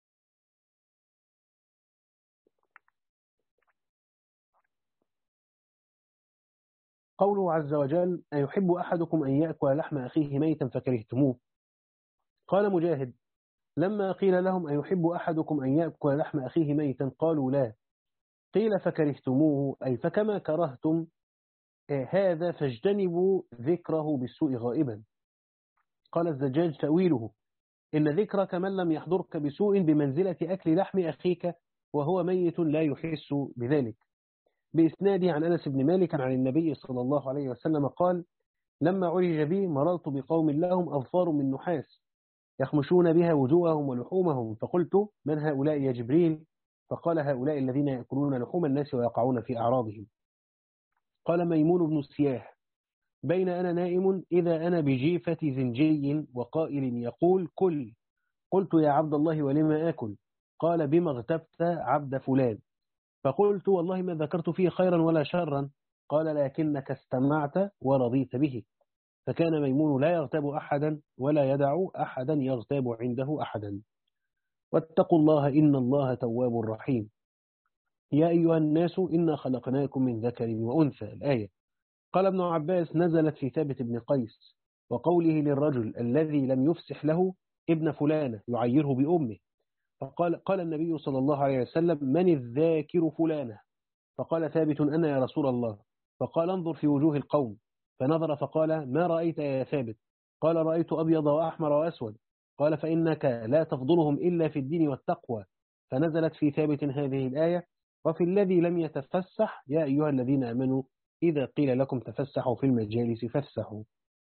قوله عز وجل: أيحب أحدكم أن يأكل لحم أخيه ميتا فكرهتموه. قال مجاهد: لما قيل لهم: أيحب أحدكم أن يأكل لحم أخيه ميتا؟ قالوا: لا. قيل: فكرهتموه، أي فكما كرهتم هذا فاجتنبوا ذكره بالسوء غائبا. قال الزجاج تأويله: إن ذكرك من لم يحضرك بسوء بمنزلة أكل لحم أخيك وهو ميت لا يحس بذلك. بإسناده عن أنس بن مالك عن النبي صلى الله عليه وسلم قال: لما عرج بي مررت بقوم لهم أظفار من نحاس يخمشون بها وجوههم ولحومهم، فقلت: من هؤلاء يا جبريل؟ فقال: هؤلاء الذين يأكلون لحوم الناس ويقعون في أعراضهم. قال ميمون بن السياح: بين أنا نائم إذا أنا بجيفة زنجي وقائل يقول: كل. قلت: يا عبد الله ولما آكل؟ قال: بما اغتبت عبد فلان. فقلت: والله ما ذكرت فيه خيرا ولا شرا. قال: لكنك استمعت ورضيت به. فكان ميمون لا يغتاب أحدا ولا يدع أحدا يغتاب عنده أحدا. واتقوا الله إن الله تواب رحيم. يا أيها الناس إنا خلقناكم من ذكر وأنثى. الآية. قال ابن عباس: نزلت في ثابت بن قيس وقوله للرجل الذي لم يفسح له ابن فلانة يعيره بأمه. فقال قال النبي صلى الله عليه وسلم: من الذاكر فلانة؟ فقال ثابت: أنا يا رسول الله. فقال: انظر في وجوه القوم. فنظر فقال: ما رأيت يا ثابت؟ قال: رأيت أبيض وأحمر وأسود. قال: فإنك لا تفضلهم إلا في الدين والتقوى. فنزلت في ثابت هذه الآية: وفي الذي لم يتفسح يا أيها الذين آمنوا إذا قيل لكم تفسحوا في المجالس فافسحوا.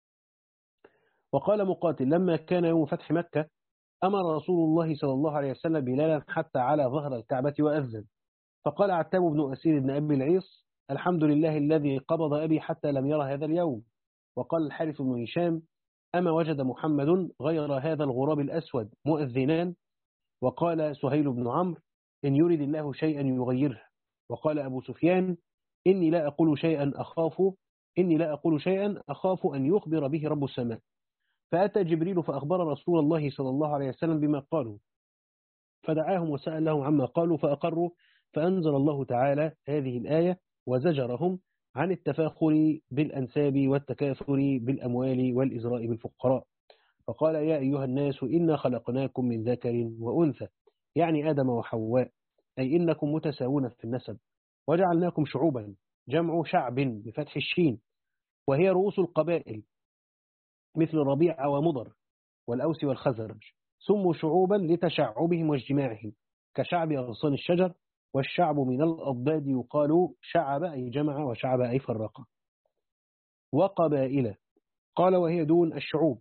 وقال مقاتل: لما كان يوم فتح مكة أمر رسول الله صلى الله عليه وسلم بلالا حتى على ظهر الكعبة وأذن. فقال عتاب بن أسير بن أبي العيص: الحمد لله الذي قبض أبي حتى لم يرى هذا اليوم. وقال الحارث بن هشام: أما وجد محمد غير هذا الغراب الأسود مؤذنان؟ وقال سهيل بن عمرو: إن يريد الله شيئا يغيره. وقال أبو سفيان: إني لا أقول شيئا أخاف إني لا أقول شيئا أخاف أن يخبر به رب السماء. فأتى جبريل فأخبر رسول الله صلى الله عليه وسلم بما قالوا، فدعاهم وسألهم عما قالوا فأقروا. فأنزل الله تعالى هذه الآية وزجرهم عن التفاخر بالأنساب والتكاثر بالأموال والإزراء بالفقراء. فقال: يا أيها الناس إنا خلقناكم من ذكر وأنثى، يعني آدم وحواء، أي إنكم متساوون في النسب، وجعلناكم شعوبا، جمع شعب بفتح الشين، وهي رؤوس القبائل مثل ربيع ومضر والأوس والخزرج، سموا شعوبا لتشعبهم واجتماعهم، كشعب أغصان الشجر. والشعب من الأضداد يقال شعب أي جمع، وشعب أي فرق. وقبائل قال وهي دون الشعوب،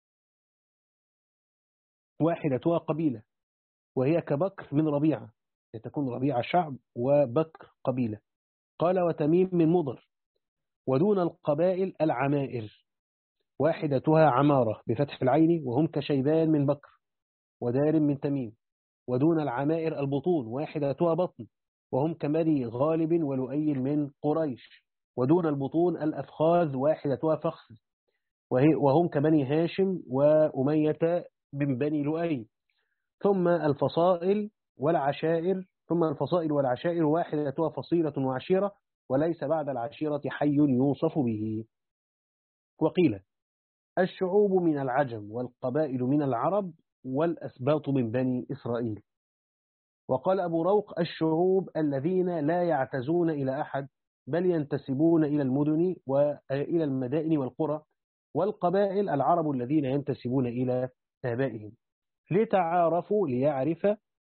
واحدة قبيلة، وهي كبكر من ربيعة، تكون ربيعة شعب وبكر قبيلة. قال وتميم من مضر. ودون القبائل العمائر، واحدتها عمارة بفتح العين، وهم كشيبان من بكر ودار من تميم. ودون العمائر البطون، واحدتها بطن، وهم كمري غالب ولؤي من قريش. ودون البطون الأفخاذ، واحدتها فخذ، وهم كبني هاشم وأمية من بني لؤي. ثم الفصائل والعشائر ثم الفصائل والعشائر واحدتها فصيلة وعشيرة، وليس بعد العشيرة حي يوصف به. وقيل الشعوب من العجم، والقبائل من العرب، والأسباط من بني إسرائيل. وقال أبو روق: الشعوب الذين لا يعتزون إلى أحد، بل ينتسبون إلى المدن وإلى المدائن والقرى. والقبائل العرب الذين ينتسبون إلى آبائهم، لتعارفوا، ليعرف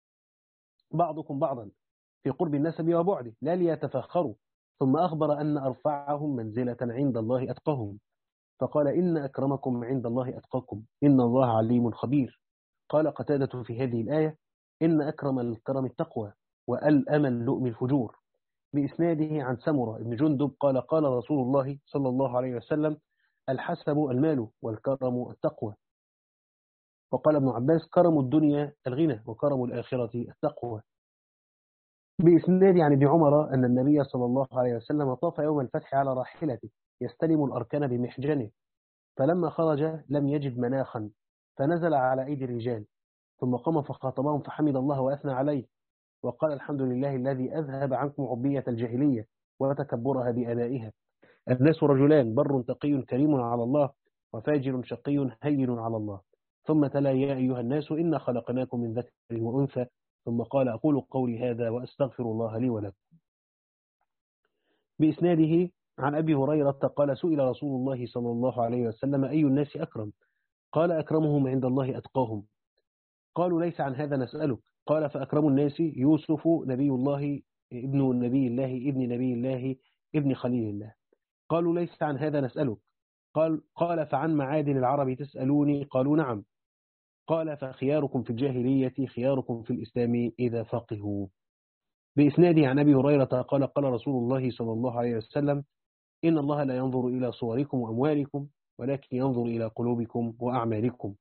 بعضكم بعضا في قرب النسب وبعده، لا ليتفخروا. ثم أخبر أن أرفعهم منزلة عند الله أتقاهم، فقال: إن أكرمكم عند الله أتقاكم إن الله عليم خبير. قال قتادة في هذه الآية: إن أكرم الكرم التقوى، وألأم اللؤم الفجور. بإسناده عن سمرة بن جندب قال: قال رسول الله صلى الله عليه وسلم: الحسب المال، والكرم التقوى. وقال ابن عباس: كرم الدنيا الغنى، وكرم الآخرة التقوى. بإسناد عن ابن عمر أن النبي صلى الله عليه وسلم طاف يوم الفتح على راحلته يستلم الأركان بمحجنه، فلما خرج لم يجد مناخا، فنزل على أيدي الرجال، ثم قام فخاطبهم فحمد الله وأثنى عليه، وقال: الحمد لله الذي أذهب عنكم عبية الجاهلية وتكبرها بآبائها. الناس رجلان، بر تقي كريم على الله، وفاجر شقي هين على الله. ثم تلا: يا أيها الناس إنا خلقناكم من ذكر وأنثى. ثم قال: أقول قولي هذا وأستغفر الله لي ولكم. بإسناده عن أبي هريرة قال سئل رسول الله صلى الله عليه وسلم أي الناس أكرم؟ قال أكرمهم عند الله أتقاهم. قالوا ليس عن هذا نسألك. قال فأكرم الناس يوسف نبي الله ابن نبي الله ابن نبي الله ابن خليل الله. قالوا ليس عن هذا نسألك. قال قال فعن معادن العرب تسألوني؟ قالوا نعم. قال فخياركم في الجاهلية خياركم في الإسلام إذا فقهوا. بإسناده عن أبي هريرة قال قال رسول الله صلى الله عليه وسلم إن الله لا ينظر إلى صوركم وأموالكم ولكن ينظر إلى قلوبكم وأعمالكم.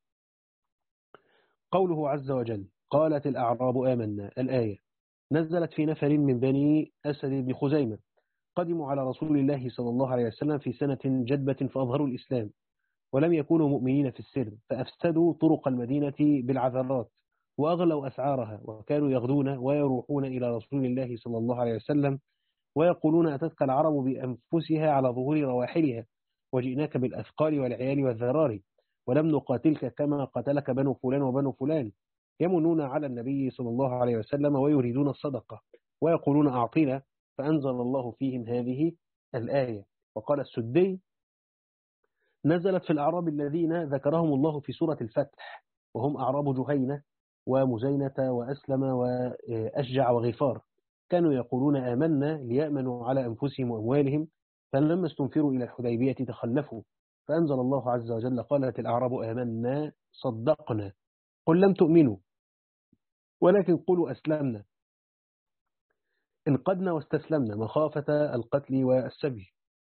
قوله عز وجل قالت الأعراب آمنا، الآية نزلت في نفر من بني أسد بن خزيمة قدموا على رسول الله صلى الله عليه وسلم في سنة جدبة فأظهروا الإسلام ولم يكونوا مؤمنين في السر، فأفسدوا طرق المدينة بالعذرات وأغلوا أسعارها، وكانوا يغدون ويروحون إلى رسول الله صلى الله عليه وسلم ويقولون أتتك العرب بأنفسها على ظهور رواحلها وجئناك بالأثقال والعيال والذرار ولم نقاتلك كما قتلك بنو فلان وبنو فلان. يمنون على النبي صلى الله عليه وسلم ويريدون الصدقة ويقولون أعطينا، فأنزل الله فيهم هذه الآية. وقال السدي نزلت في الأعراب الذين ذكرهم الله في سورة الفتح وهم أعراب جهينة ومزينة وأسلم وأشجع وغفار، كانوا يقولون آمنا ليأمنوا على أنفسهم وأموالهم، فلما استنفروا إلى الحديبية تخلفوا، فأنزل الله عز وجل قالت الأعراب آمنا صدقنا قل لم تؤمنوا ولكن قولوا أسلمنا انقدنا واستسلمنا مخافة القتل والسبي.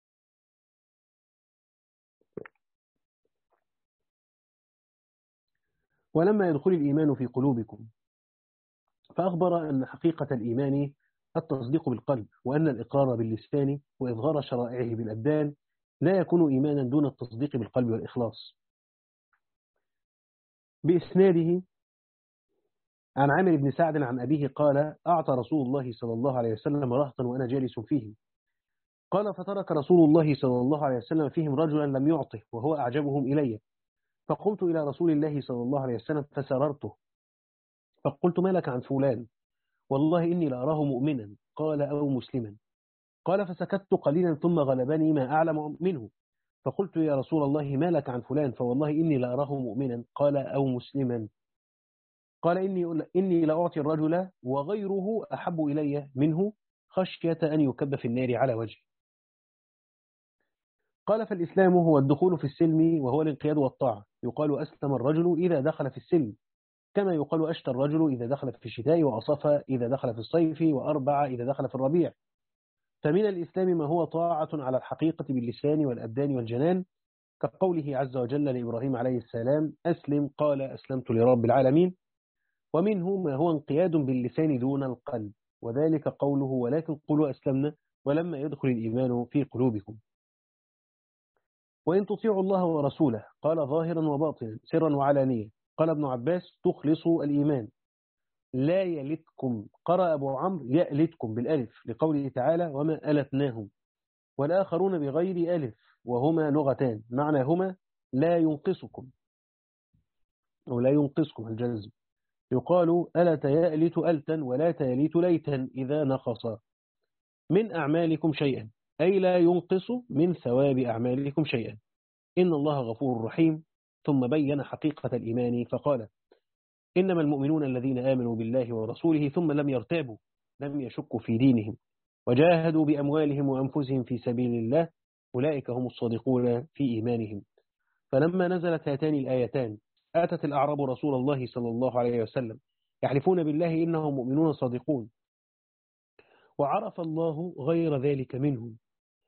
ولما يدخل الإيمان في قلوبكم فأخبر أن حقيقة الإيمان التصديق بالقلب، وأن الإقرار باللسان وإظهار شرائعه بالأبدان لا يكون إيمانا دون التصديق بالقلب والإخلاص. بإسناده عن عامر بن سعد عن أبيه قال أعطى رسول الله صلى الله عليه وسلم رهطا وأنا جالس فيهم، قال فترك رسول الله صلى الله عليه وسلم فيهم رجلا لم يعطه وهو أعجبهم إلي، فقمت إلى رسول الله صلى الله عليه وسلم فسررته فقلت ما لك عن فلان؟ والله إني لأراه مؤمنا. قال أو مسلما. قال فسكت قليلا ثم غلبني ما أعلم منه، فقلت يا رسول الله ما لك عن فلان؟ فوالله إني لأراه مؤمنا. قال أو مسلما. قال إني, إني لأعطي الرجل وغيره أحب إلي منه خشية أن يكب في النار على وجهه. قال فالإسلام هو الدخول في السلم وهو الانقياد والطاعة، يقال أسلم الرجل إذا دخل في السلم، كما يقال أشتى الرجل إذا دخل في الشتاء، وأصف إذا دخل في الصيف، وأربع إذا دخل في الربيع. فمن الإسلام ما هو طاعة على الحقيقة باللسان والأبدان والجنان، كقوله عز وجل لإبراهيم عليه السلام أسلم قال أسلمت لرب العالمين. ومنه ما هو انقياد باللسان دون القلب، وذلك قوله ولكن قولوا أسلمنا ولما يدخل الإيمان في قلوبكم. وإن تطيعوا الله ورسوله قال ظاهرا وباطنا سرا وعلانية. قال ابن عباس تخلصوا الإيمان. لا يلتكم قرأ أبو عمرو يألتكم بالألف لقوله تعالى وما ألتناهم، والآخرون بغير ألف وهما لغتان معناهما لا ينقصكم أو لا ينقصكم الجزم. يقال ألت يألت ألتا ولا تيلت ليتا إذا نقص من أعمالكم شيئا، أي لا ينقص من ثواب أعمالكم شيئا، إن الله غفور رحيم. ثم بين حقيقة الإيمان فقال إنما المؤمنون الذين آمنوا بالله ورسوله ثم لم يرتابوا لم يشكوا في دينهم وجاهدوا بأموالهم وأنفسهم في سبيل الله أولئك هم الصادقون في إيمانهم. فلما نزلت هاتان الآيتان أتت الأعراب رسول الله صلى الله عليه وسلم يحلفون بالله إنهم مؤمنون صادقون، وعرف الله غير ذلك منهم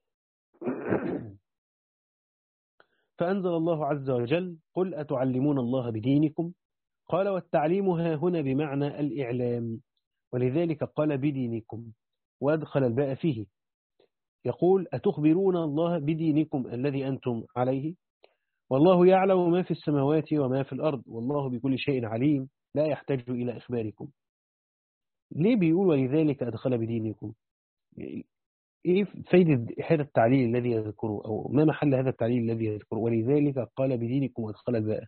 فأنزل الله عز وجل قل أتعلمون الله بدينكم. قال والتعليم ها هنا بمعنى الإعلام، ولذلك قال بدينكم وأدخل الباء فيه. يقول أتخبرون الله بدينكم الذي أنتم عليه، والله يعلم ما في السماوات وما في الأرض والله بكل شيء عليم لا يحتاج إلى إخباركم. ليه بيقول ولذلك أدخل بدينكم؟ إيه فايدة هذا التعليل الذي يذكره، أو ما محل هذا التعليل الذي يذكره ولذلك قال بدينكم وأدخل الباء؟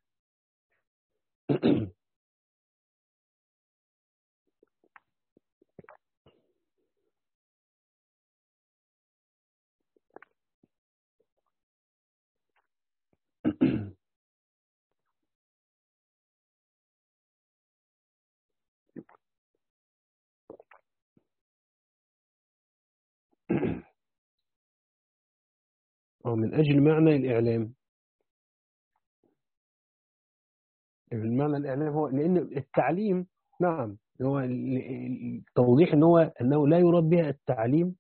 من أجل معنى الإعلام. المعنى الإعلام هو لأن التعليم، نعم، هو التوضيح أنه أنه لا يراد بها التعليم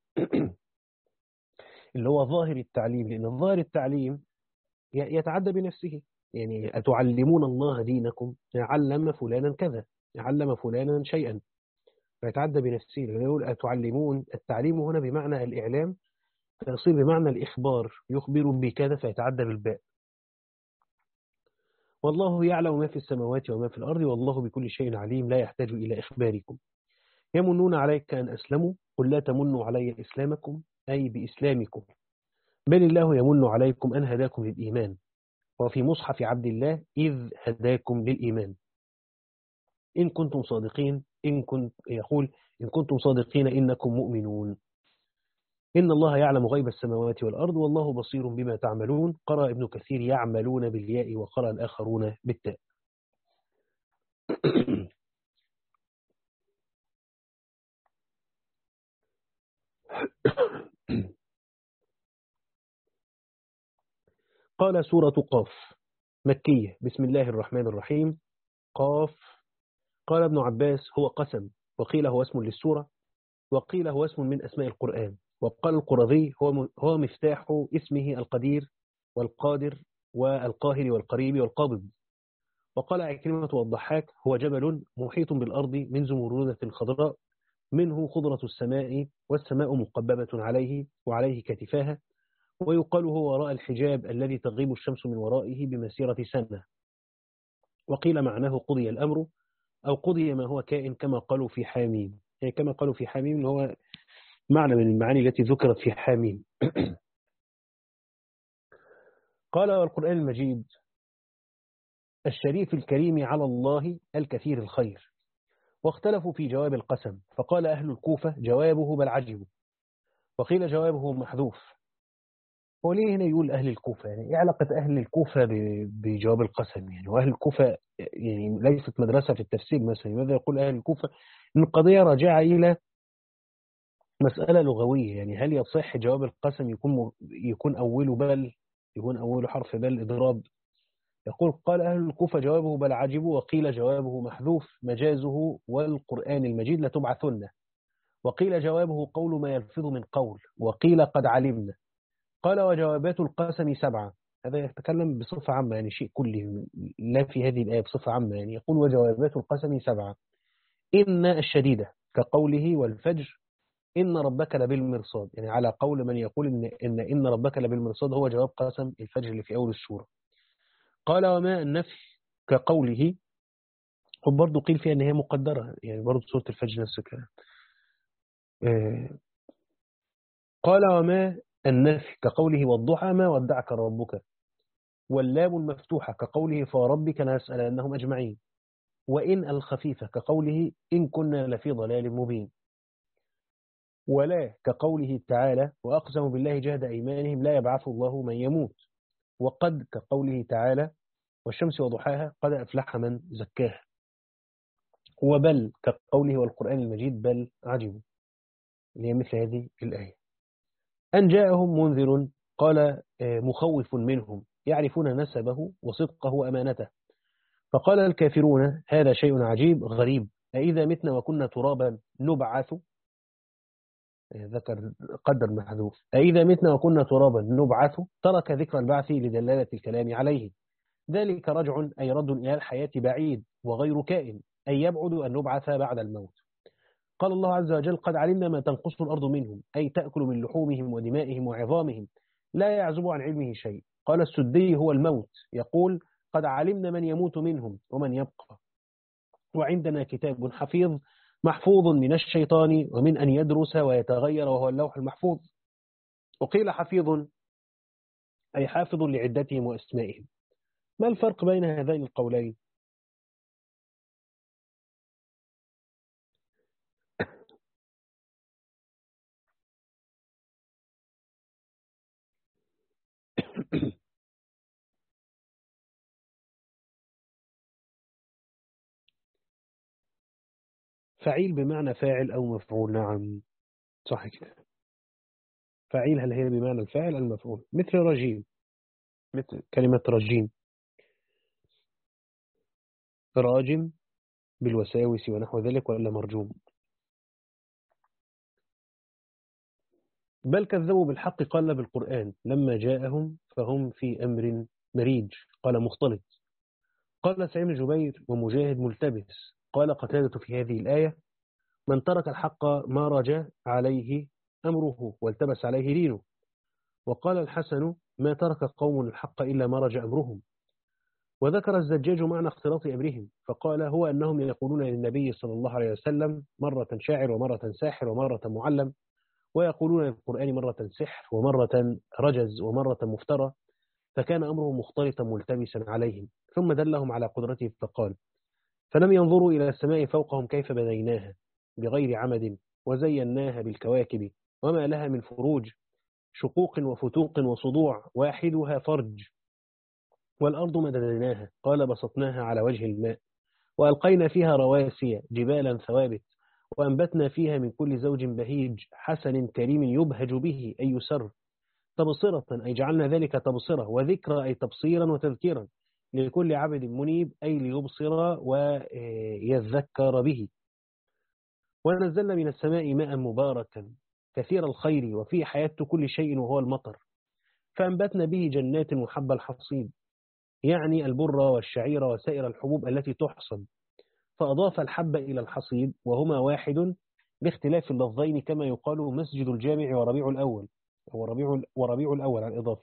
اللي هو ظاهر التعليم، لأن ظاهر التعليم يتعدى بنفسه. يعني أتعلمون الله دينكم، علم فلانا كذا، علم فلانا شيئا، فيتعدى بنفسه. لأنه يقول أتعلمون، التعليم هنا بمعنى الإعلام، فيصير بمعنى الإخبار، يخبر بكذا فيتعدى بالباء. والله يعلم ما في السماوات وما في الأرض والله بكل شيء عليم، لا يحتاج إلى إخباركم. يمنون عليك أن أسلموا، قل لا تمنوا علي إسلامكم أي بإسلامكم، بل الله يمن عليكم أن هداكم للإيمان. وفي مصحف عبد الله إذ هداكم للإيمان إن كنتم صادقين، إن كنت يقول إن كنتم صادقين إنكم مؤمنون. إن الله يعلم غيب السماوات والأرض والله بصير بما تعملون. قرأ ابن كثير يعملون بالياء وقرأ الآخرون بالتاء. قال سورة قاف مكية. بسم الله الرحمن الرحيم. قاف. قال ابن عباس هو قسم، وقيل هو اسم للسورة، وقيل هو اسم من أسماء القرآن. وقال القرظي هو هو مفتاح اسمه القدير والقادر والقاهر والقريب والقابض. وقال عكرمة والضحاك هو جبل محيط بالأرض من زمرودة خضراء، منه خضرة السماء والسماء مقببة عليه وعليه كتفاها. ويقال هو وراء الحجاب الذي تغيب الشمس من ورائه بمسيرة سنة. وقيل معناه قضي الأمر أو قضي ما هو كائن كما قالوا في حاميم، يعني كما قالوا في حاميم اللي هو معنى من المعاني التي ذكرت في حاميم. قال والقرآن المجيد الشريف الكريم على الله الكثير الخير. واختلفوا في جواب القسم، فقال أهل الكوفة جوابه بل عجبوا، وقيل جوابه محذوف. هو ليه هنا يقول أهل الكوفة؟ يعني إيه علاقة أهل الكوفة ب- بجواب القسم؟ يعني وأهل الكوفة يعني ليست مدرسة في التفسير مثلا، لماذا يقول أهل الكوفة؟ إن القضية راجعة إلى مسألة لغوية. يعني هل يصح جواب القسم يكون م- يكون أوله بل، يكون أوله حرف بل إضراب؟ يقول قال أهل الكوفة جوابه بل عجبوا، وقيل جوابه محذوف مجازه والقرآن المجيد لتبعثن. وقيل جوابه قول ما يلفظ من قول، وقيل قد علمنا. قال وجوابات القسم سبعة. هذا يتكلم بصفة عامة، يعني شيء كلي لا في هذه الآية بصفة عامة. يعني يقول وجوابات القسم سبعة. إن الشديدة كقوله والفجر إن ربك لبالمرصاد، يعني على قول من يقول إن إن, إن ربك لبالمرصاد هو جواب قسم الفجر اللي في أول السورة. قال وما النفي كقوله، وبرضه قيل فيها أن هي مقدرة، يعني برضه سورة الفجر نفس الكلام. آه، قال وما النفي كقوله والضحى ما ودعك ربك. واللام المفتوحة كقوله فربك لنسألنهم أجمعين. وإن الخفيفة كقوله إن كنا لفي ضلال مبين. ولا كقوله تعالى وأقسموا بالله جهد أيمانهم لا يبعث الله من يموت. وقد كقوله تعالى والشمس وضحاها قد أفلح من زكاها. وبل كقوله والقرآن المجيد بل عجبوا، اللي هي مثل هذه الآية. أن جاءهم منذر قال آه، مخوف منهم يعرفون نسبه وصدقه وأمانته. فقال الكافرون هذا شيء عجيب غريب، أإذا متنا وكنا ترابا نبعث. ذكر قدر محذوف. أإذا متنا وكنا ترابا نبعث، ترك ذكر البعث لدلالة الكلام عليه. ذلك رجع أي رد إلى الحياة بعيد وغير كائن، أي يبعد أن نبعث بعد الموت. قال الله عز وجل قد علمنا ما تنقص الأرض منهم، أي تأكل من لحومهم ودمائهم وعظامهم، لا يعزب عن علمه شيء. قال السدي هو الموت، يقول قد علمنا من يموت منهم ومن يبقى، وعندنا كتاب حفيظ محفوظ من الشيطان ومن أن يدرس ويتغير وهو اللوح المحفوظ. وقيل حفيظ أي حافظ لعدتهم وأسمائهم. ما الفرق بين هذين القولين؟ فعيل بمعنى فاعل أو مفعول، نعم صح كده. فعيل هل هي بمعنى الفاعل المفعول، مثل رجيم، مثل كلمة رجيم، راجم بالوساوس ونحو ذلك، ولا مرجوم. بل كذبوا بالحق قال بالقرآن لما جاءهم فهم في أمر مريج، قال مختلط. قال سعيد بن جبير ومجاهد ملتبس. قال قتادة في هذه الآية من ترك الحق ما رجع عليه أمره والتبس عليه دينه. وقال الحسن ما ترك قوم الحق إلا ما رجع أمرهم. وذكر الزجاج معنى اختلاط أمرهم فقال هو أنهم يقولون للنبي صلى الله عليه وسلم مرة شاعر ومرة ساحر ومرة معلم، ويقولون للقرآن مرة سحر ومرة رجز ومرة مفترى، فكان أمره مختلطا ملتبسا عليهم. ثم دلهم على قدرته فقال فلم ينظروا إلى السماء فوقهم كيف بنيناها بغير عمد وزيناها بالكواكب وما لها من فروج شقوق وفتوق وصدوع واحدها فرج، والأرض مددناها قال بسطناها على وجه الماء وألقينا فيها رواسي جبالا ثوابت وأنبتنا فيها من كل زوج بهيج حسن كريم يبهج به أي يسر تبصرة أي جعلنا ذلك تبصرة وذكرى أي تبصيرا وتذكيرا لكل عبد منيب أي ليبصر ويذكر به. ونزلنا من السماء ماء مباركا كثير الخير وفيه حياة كل شيء وهو المطر فأنبتنا به جنات وحب الحصيد يعني البر والشعير وسائر الحبوب التي تحصد، فأضاف الحب إلى الحصيد وهما واحد باختلاف اللفظين كما يقال مسجد الجامع وربيع الأول وربيع, وربيع الأول عن إضافة.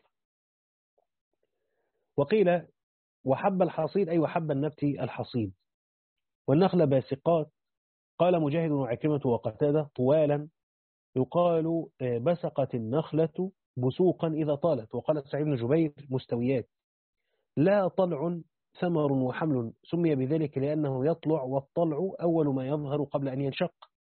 وقيل وحب الحصيد أي وحب النبت الحصيد. والنخل باسقات قال مجاهد وعكرمة وقتادة طوالا يقال بسقت النخلة بسوقا إذا طالت. وقال سعيد بن جبير مستويات لا طلع ثمر وحمل سمي بذلك لأنه يطلع والطلع أول ما يظهر قبل أن ينشق.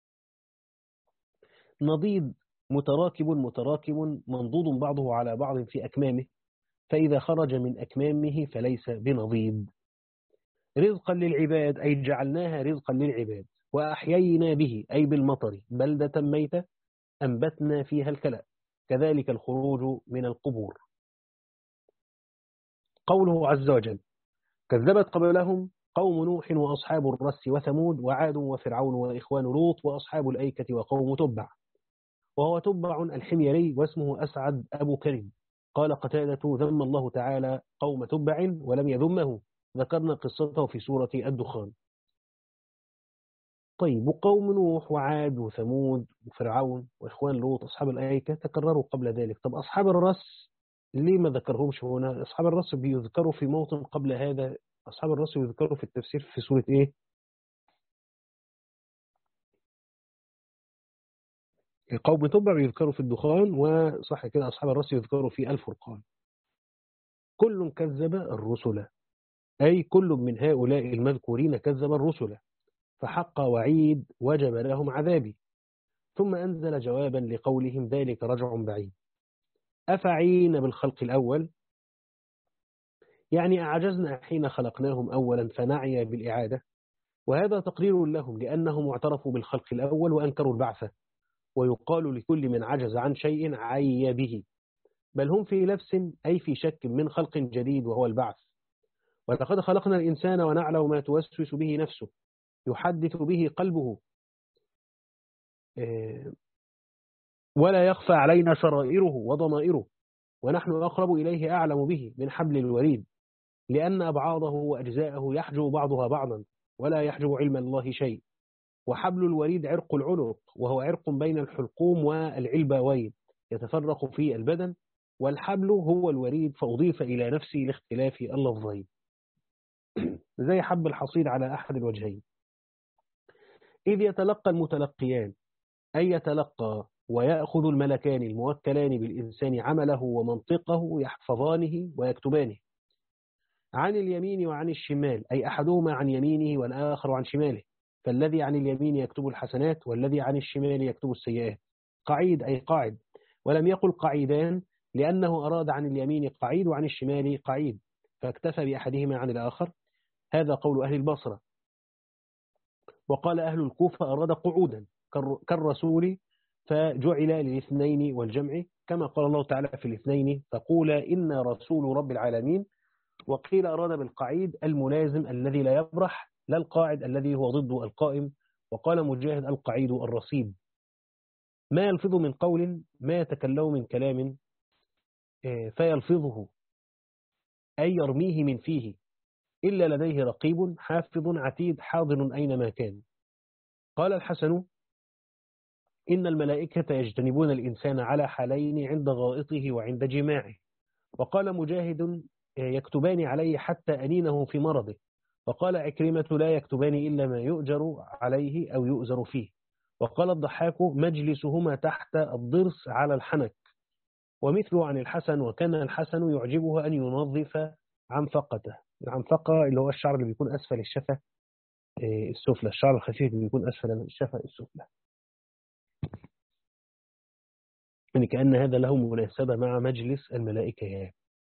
نضيد متراكب متراكب منضود بعضه على بعض في أكمامه فإذا خرج من أكمامه فليس بنضيد. رزقا للعباد أي جعلناها رزقا للعباد وأحيينا به أي بالمطر بلدة ميتة أنبتنا فيها الكلأ كذلك الخروج من القبور. قوله عز وجل كذبت قبلهم قوم نوح وأصحاب الرس وثمود وعاد وفرعون وإخوان لوط وأصحاب الأيكة وقوم تبع. وهو تبع الحميري واسمه أسعد أبو كريم. قال قتادة ذم الله تعالى قوم تبع ولم يذمه، ذكرنا قصته في سورة الدخان. طيب وقوم نوح وعاد وثمود وفرعون وإخوان لوط أصحاب الأيكة تكرروا قبل ذلك. طب أصحاب الرس ليه ما ذكرهمش هنا؟ أصحاب الرس بيذكروا في موطن قبل هذا. أصحاب الرس يذكروا في التفسير في سورة إيه؟ قوم تبع يذكروا في الدخان، وصح كده أصحاب الرس يذكروا في الفرقان. كل كذب الرسل أي كل من هؤلاء المذكورين كذب الرسل فحق وعيد وجب لهم عذابي. ثم أنزل جوابا لقولهم ذلك رجع بعيد. أفعين بالخلق الأول يعني أعجزنا حين خلقناهم أولا فنعي بالإعادة، وهذا تقرير لهم لأنهم اعترفوا بالخلق الأول وأنكروا البعثة. ويقال لكل من عجز عن شيء عي به، بل هم في لبس أي في شك من خلق جديد وهو البعث. ولقد خلقنا الإنسان ونعلم ما توسوس به نفسه يحدث به قلبه ولا يخفى علينا سرائره وضمائره ونحن أقرب إليه أعلم به من حبل الوريد، لأن أبعاضه وأجزاءه يحجب بعضها بعضا ولا يحجب علم الله شيء. وحبل الوريد عرق العنق وهو عرق بين الحلقوم والعلباوين يتفرق في البدن، والحبل هو الوريد فأضيف إلى نفسه لاختلاف اللفظين زي حب الحصيد على أحد الوجهين. إذ يتلقى المتلقيان أي يتلقى ويأخذ الملكان الموكلان بالإنسان عمله ومنطقه يحفظانه ويكتبانه عن اليمين وعن الشمال، أي أحدهما عن يمينه والآخر عن شماله، فالذي عن اليمين يكتب الحسنات والذي عن الشمال يكتب السيئات. قعيد أي قاعد، ولم يقل قعيدان لأنه أراد عن اليمين قعيد وعن الشمال قعيد فاكتفى بأحدهما عن الآخر. هذا قول أهل البصرة. وقال أهل الكوفة أراد قعودا كالرسول فجعل للاثنين والجمع كما قال الله تعالى في الاثنين فقولا إن رسول رب العالمين. وقيل أراد بالقعيد الملازم الذي لا يبرح لا القاعد الذي هو ضد القائم. وقال مجاهد القعيد الرصيد. ما يلفظ من قول ما يتكلم من كلام فيلفظه أي يرميه من فيه إلا لديه رقيب حافظ عتيد حاضر أينما كان. قال الحسن إن الملائكة يجتنبون الإنسان على حالين عند غائطه وعند جماعه. وقال مجاهد يكتبان عليه حتى أنينه في مرضه. وقال عكرمة لا يكتبان إلا ما يؤجر عليه أو يؤزر فيه. وقال الضحاك مجلسهما تحت الضرس على الحنك. ومثله عن الحسن وكان الحسن يعجبه أن ينظف عنفقته. العنفقة اللي هو الشعر اللي بيكون أسفل الشفة السفلى، الشعر الخفيف اللي بيكون أسفل الشفة السفلى، يعني كأن هذا له مناسبة مع مجلس الملائكة يعني.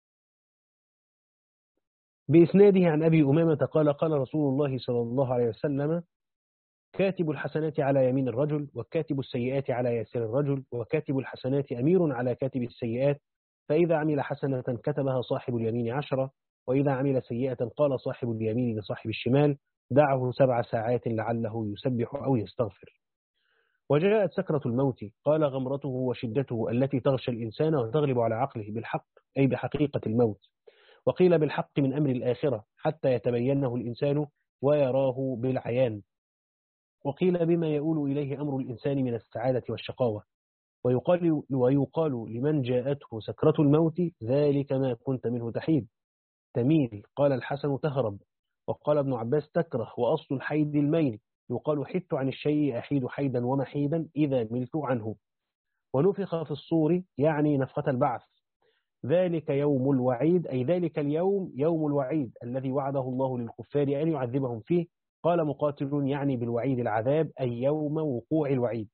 بإسناده عن أبي أمامة قال قال رسول الله صلى الله عليه وسلم كاتب الحسنات على يمين الرجل وكاتب السيئات على يسار الرجل وكاتب الحسنات أمير على كاتب السيئات فإذا عمل حسنة كتبها صاحب اليمين عشرة وإذا عمل سيئة قال صاحب اليمين لصاحب الشمال دعه سبع ساعات لعله يسبح أو يستغفر. وجاءت سكرة الموت قال غمرته وشدته التي تغشى الإنسان وتغلب على عقله بالحق أي بحقيقة الموت. وقيل بالحق من أمر الآخرة حتى يتبينه الإنسان ويراه بالعيان. وقيل بما يؤول إليه أمر الإنسان من السعادة والشقاوة. ويقال, ويقال لمن جاءته سكرة الموت ذلك ما كنت منه تحيد تميل. قال الحسن تهرب. وقال ابن عباس تكره وأصل الحيد الميل يقال حدت عن الشيء أحيد حيدا ومحيدا إذا ملت عنه. ونفخ في الصور يعني نفخة البعث ذلك يوم الوعيد أي ذلك اليوم يوم الوعيد الذي وعده الله للكفار أن يعذبهم فيه. قال مقاتل يعني بالوعيد العذاب أي يوم وقوع الوعيد.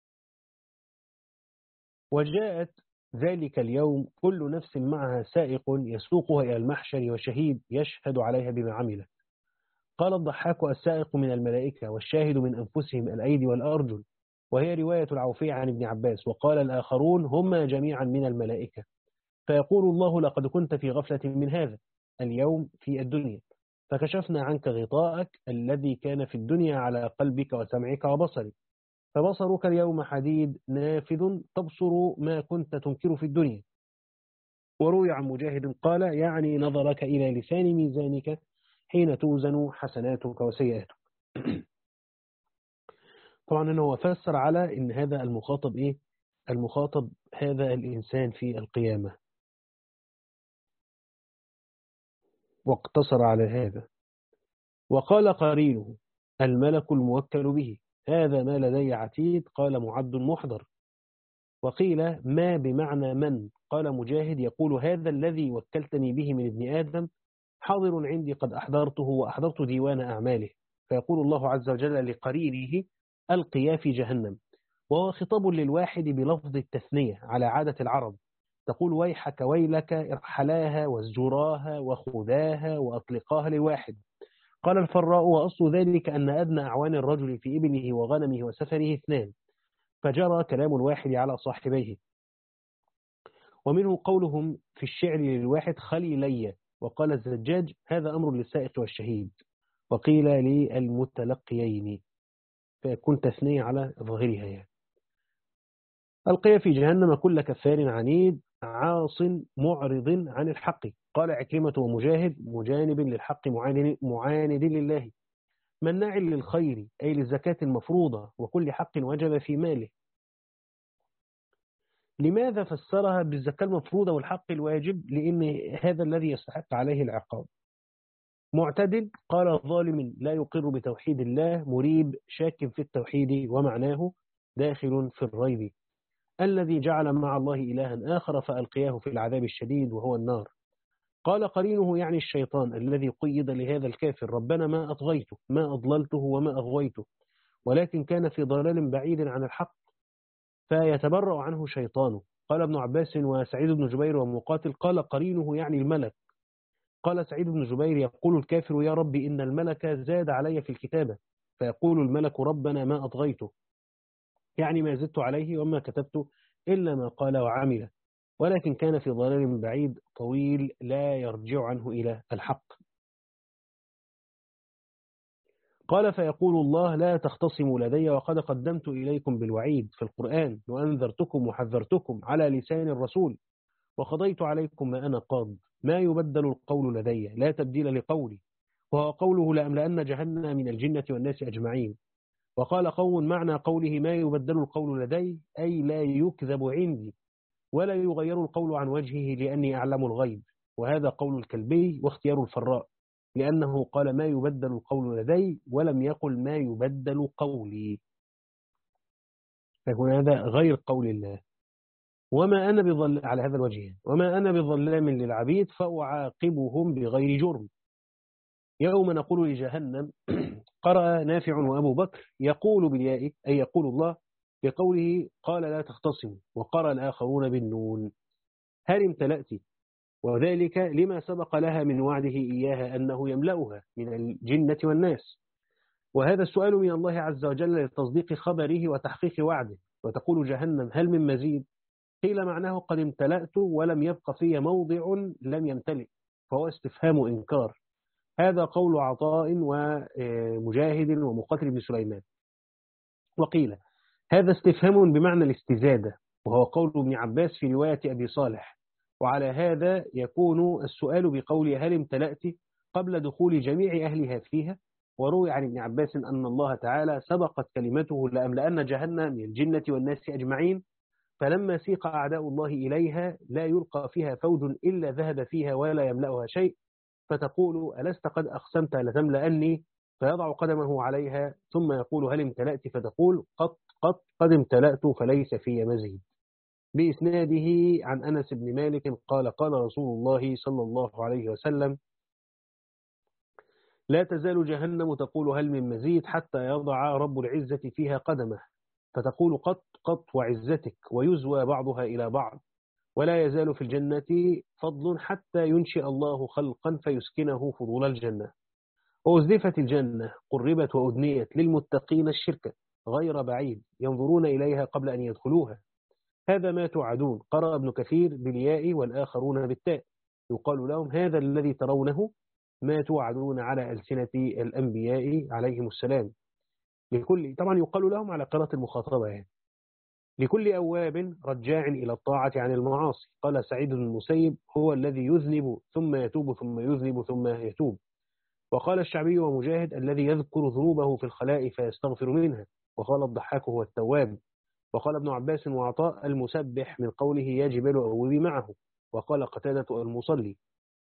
وجاءت ذلك اليوم كل نفس معها سائق يسوقها إلى المحشر وشهيد يشهد عليها بما عملت. قال الضحاك السائق من الملائكة والشاهد من أنفسهم الأيدي والأرجل وهي رواية العوفي عن ابن عباس. وقال الآخرون هم جميعا من الملائكة. فيقول الله لقد كنت في غفلة من هذا اليوم في الدنيا فكشفنا عنك غطاءك الذي كان في الدنيا على قلبك وسمعك وبصرك فبصرك اليوم حديد نافذ تبصر ما كنت تنكر في الدنيا. وروي عن مجاهد قال يعني نظرك إلى لسان ميزانك حين توزن حسناتك وسيئاتك. طبعا أنه فسر على أن هذا المخاطب إيه؟ المخاطب هذا الإنسان في القيامة واقتصر على هذا. وقال قرينه الملك الموكل به هذا ما لدي عتيد قال معد محضر. وقيل ما بمعنى من قال مجاهد يقول هذا الذي وكلتني به من ابن آدم حاضر عندي قد أحضرته وأحضرت ديوان أعماله. فيقول الله عز وجل لقرينه القيا في جهنم. وهو خطاب للواحد بلفظ التثنية على عادة العرب تقول ويحك ويلك ارحلاها وازجراها وخذاها وأطلقاها للواحد. قال الفراء وأصل ذلك أن أدنى أعوان الرجل في إبله وغنمه وسفره اثنان فجرى كلام الواحد على صاحبيه. ومنه قولهم في الشعر للواحد خليلي. وقال الزجاج هذا أمر للسائق والشهيد. وقيل للمتلقيين فيكون تثنية على ظاهرها يعني. القي في جهنم كل كفار عنيد عاص معرض عن الحق. قال عكرمة ومجاهد مجانب للحق معاند لله مناع للخير أي للزكاة المفروضة وكل حق وجب في ماله. لماذا فسرها بالزكاة المفروضة والحق الواجب؟ لأن هذا الذي يستحق عليه العقاب. معتدل قال ظالم لا يقر بتوحيد الله مريب شاك في التوحيد ومعناه داخل في الريب الذي جعل مع الله إلها آخر فألقياه في العذاب الشديد وهو النار. قال قرينه يعني الشيطان الذي قيد لهذا الكافر ربنا ما أطغيته ما أضللته وما أغويته ولكن كان في ضلال بعيد عن الحق فيتبرأ عنه شيطانه. قال ابن عباس وسعيد بن جبير ومقاتل قال قرينه يعني الملك. قال سعيد بن جبير يقول الكافر يا رب إن الملك زاد علي في الكتابة فيقول الملك ربنا ما أطغيته. يعني ما زدت عليه وما كتبت إلا ما قال وعمل، ولكن كان في ضلال بعيد طويل لا يرجع عنه إلى الحق. قال فيقول الله لا تختصموا لدي وقد قدمت إليكم بالوعيد في القرآن وأنذرتكم وحذرتكم على لسان الرسول وقضيت عليكم ما أنا قاض ما يبدل القول لدي لا تبديل لقولي، وهو قوله لأملأن جهنم من الجنة والناس أجمعين. وقال قوم معنى قوله ما يبدل القول لدي أي لا يكذب عندي ولا يغير القول عن وجهه لأني أعلم الغيب، وهذا قول الكلبي واختيار الفراء لأنه قال ما يبدل القول لدي ولم يقل ما يبدل قولي، فهنا هذا غير قول الله. وما أنا بظل على هذا الوجه وما أنا بظلام للعبيد فأعاقبهم بغير جرم. يوم نقول لجهنم قرأ نافع وأبو بكر يقول بالياء أي يقول الله بقوله قال لا تختصموا، وقرأ الآخرون بالنون هل امتلأت، وذلك لما سبق لها من وعده إياها أنه يملأها من الجنة والناس، وهذا السؤال من الله عز وجل لتصديق خبره وتحقيق وعده. وتقول جهنم هل من مزيد، قيل معناه قد امتلأت ولم يبق في موضع لم يمتلئ، فهو استفهام إنكار. هذا قول عطاء ومجاهد ومقاتل بن سليمان. وقيل هذا استفهام بمعنى الاستزادة، وهو قول ابن عباس في رواية أبي صالح. وعلى هذا يكون السؤال بقول هل امتلأت قبل دخول جميع أهلها فيها. وروي عن ابن عباس أن الله تعالى سبقت كلمته لأملأن جهنم من الجنة والناس أجمعين، فلما سيق أعداء الله إليها لا يلقى فيها فوج إلا ذهب فيها ولا يملأها شيء، فتقول ألست قد أقسمت لتملأني، فيضع قدمه عليها ثم يقول هل امتلأت، فتقول قط قط قد امتلأت فليس في مزيد. بإسناده عن أنس بن مالك قال قال رسول الله صلى الله عليه وسلم لا تزال جهنم تقول هل من مزيد حتى يضع رب العزة فيها قدمه، فتقول قط قط وعزتك، ويزوى بعضها إلى بعض، ولا يزال في الجنة فضل حتى ينشئ الله خلقا فيسكنه فضول الجنة. وأزلفت الجنة قربت وأدنيت للمتقين الشركة غير بعيد ينظرون إليها قبل أن يدخلوها، هذا ما توعدون. قرأ ابن كثير بالياء والآخرون بالتاء يقال لهم هذا الذي ترونه ما توعدون على ألسنة الأنبياء عليهم السلام. لكل طبعا يقال لهم على قراءة المخاطبة يعني. لكل أواب رجاع إلى الطاعة عن المعاصي. قال سعيد بن المسيب هو الذي يذنب ثم يتوب ثم يذنب ثم يتوب. وقال الشعبي ومجاهد الذي يذكر ذنوبه في الخلاء فيستغفر منها. وقال الضحاك هو التواب. وقال ابن عباس وعطاء المسبح من قوله يا جبال أوبي معه. وقال قتادة المصلي.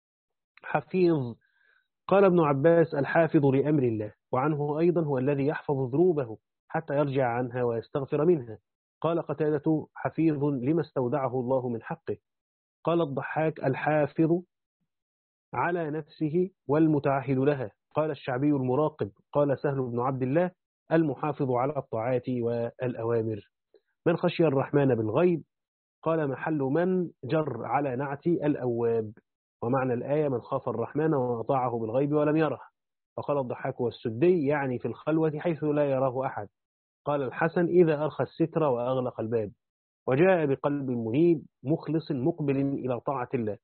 حفيظ قال ابن عباس الحافظ لأمر الله، وعنه أيضا هو الذي يحفظ ذنوبه حتى يرجع عنها ويستغفر منها. قال قتادة حفيظ لما استودعه الله من حقه. قال الضحاك الحافظ على نفسه والمتعهد لها. قال الشعبي المراقب. قال سهل بن عبد الله المحافظ على الطاعات والأوامر. من خشي الرحمن بالغيب. قال محل من جر على نعت الأواب، ومعنى الآية من خاف الرحمن وأطاعه بالغيب ولم يره. فقال الضحاك والسدي يعني في الخلوة حيث لا يراه أحد. قال الحسن إذا أرخى الستر وأغلق الباب. وجاء بقلب منيب مخلص مقبل إلى طاعة الله.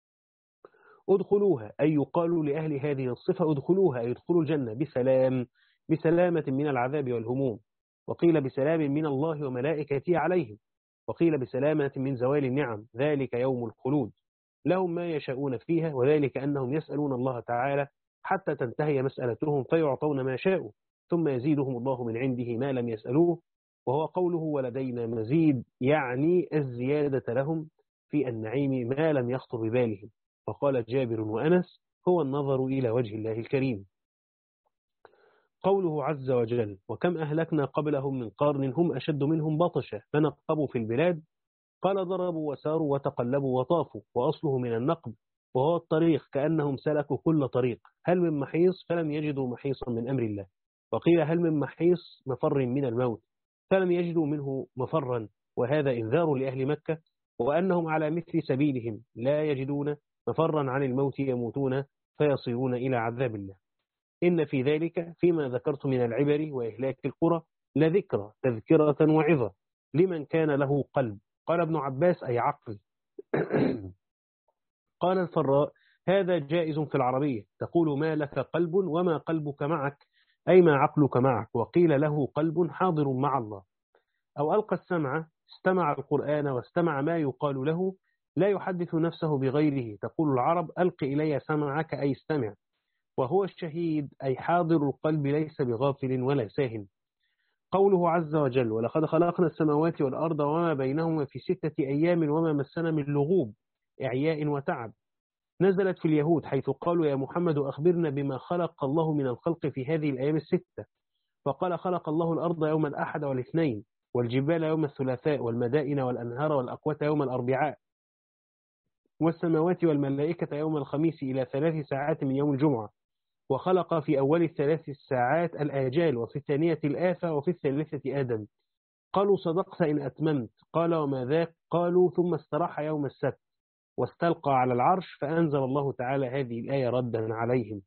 ادخلوها أي يقال لأهل هذه الصفة ادخلوها أي ادخلوا الجنة بسلام، بسلامة من العذاب والهموم. وقيل بسلام من الله وملائكته عليهم. وقيل بسلامة من زوال النعم، ذلك يوم الخلود. لهم ما يشاءون فيها، وذلك أنهم يسألون الله تعالى حتى تنتهي مسألتهم فيعطون ما شاءوا، ثم يزيدهم الله من عنده ما لم يسألوه. وهو قوله ولدينا مزيد يعني الزيادة لهم في النعيم ما لم يخطر ببالهم. وقال جابر وأنس هو النظر إلى وجه الله الكريم. قوله عز وجل وكم أهلكنا قبلهم من قرن هم أشد منهم بطشا فنقبوا في البلاد. قال ضربوا وساروا وتقلبوا وطافوا، وأصله من النقب وهو الطريق كأنهم سلكوا كل طريق. هل من محيص فلم يجدوا محيصا من أمر الله. وقيل هل من محيص مفر من الموت فلم يجدوا منه مفرا، وهذا إنذار لأهل مكة وأنهم على مثل سبيلهم لا يجدون مفرا عن الموت يموتون فيصيرون إلى عذاب الله. إن في ذلك فيما ذكرت من العبر وإهلاك القرى لذكرى تذكرة وعظة لمن كان له قلب. قال ابن عباس أي عقل. قال الفراء هذا جائز في العربية، تقول ما لك قلب وما قلبك معك، أي ما عقلك معك. وقيل له قلب حاضر مع الله. أو ألقى السمع، استمع القرآن واستمع ما يقال له، لا يحدث نفسه بغيره. تقول العرب ألق إلي سمعك أي استمع. وهو الشهيد أي حاضر القلب ليس بغافل ولا ساهن. قوله عز وجل ولقد خلقنا السماوات والأرض وما بينهما في ستة أيام وما مسنا من لغوب إعياء وتعب، نزلت في اليهود حيث قالوا يا محمد أخبرنا بما خلق الله من الخلق في هذه الأيام الستة، فقال خلق الله الأرض يوم الأحد والاثنين، والجبال يوم الثلاثاء، والمدائن والأنهار والأقوات يوم الأربعاء، والسماوات والملائكة يوم الخميس إلى ثلاث ساعات من يوم الجمعة. وخلق في أول الثلاث الساعات الآجال، وفي الثانية الآفة، وفي الثالثة آدم. قالوا صدقت إن أتممت. قال وما ذاك؟ قالوا ثم استراح يوم السبت واستلقى على العرش، فأنزل الله تعالى هذه الآية ردا عليهم.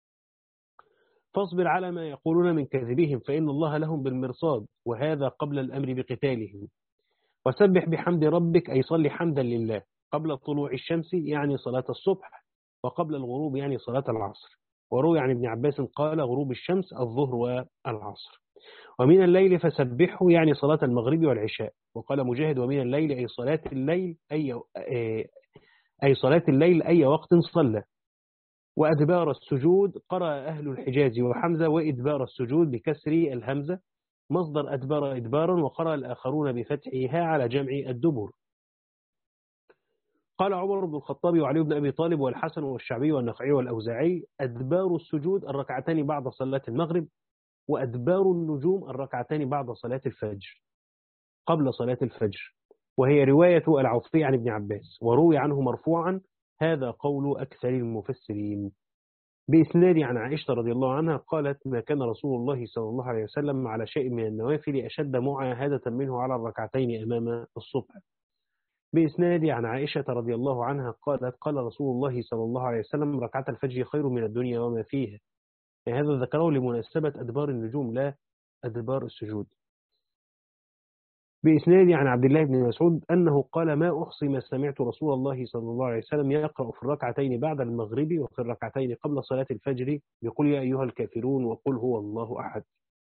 فاصبر على ما يقولون من كذبهم فإن الله لهم بالمرصاد، وهذا قبل الأمر بقتالهم. وسبح بحمد ربك أي صل حمدا لله قبل طلوع الشمس يعني صلاة الصبح، وقبل الغروب يعني صلاة العصر. وروي عن ابن عباس قال غروب الشمس الظهر والعصر. ومن الليل فسبحه يعني صلاة المغرب والعشاء. وقال مجاهد ومن الليل أي صلاة الليل أي, أي صلاة الليل أي وقت صلى. وأدبار السجود قرأ أهل الحجاز وحمزة وإدبار السجود بكسر الهمزة مصدر أدبار إدبارا، وقرأ الآخرون بفتحها على جمع الدبر. قال عمر بن الخطاب وعلي بن أبي طالب والحسن والشعبي والنخعي والأوزاعي أدبار السجود الركعتان بعد صلاة المغرب، وأدبار النجوم الركعتان بعد صلاة الفجر قبل صلاة الفجر. وهي رواية العوفي عن ابن عباس، وروي عنه مرفوعا هذا قول أكثر المفسرين. بإسناد عن عائشة رضي الله عنها قالت ما كان رسول الله صلى الله عليه وسلم على شيء من النوافل أشد معاهدة منه على الركعتين أمام الصبح. بإسناد عن عائشة رضي الله عنها قالت قال رسول الله صلى الله عليه وسلم ركعة الفجر خير من الدنيا وما فيها. هذا ذكره لمناسبة أدبار النجوم لا أدبار السجود. بإسناد عن عبد الله بن مسعود أنه قال ما أحصي ما سمعت رسول الله صلى الله عليه وسلم يقرأ في الركعتين بعد المغرب وفي الركعتين قبل صلاة الفجر بقل يا أيها الكافرون وقل هو الله أحد.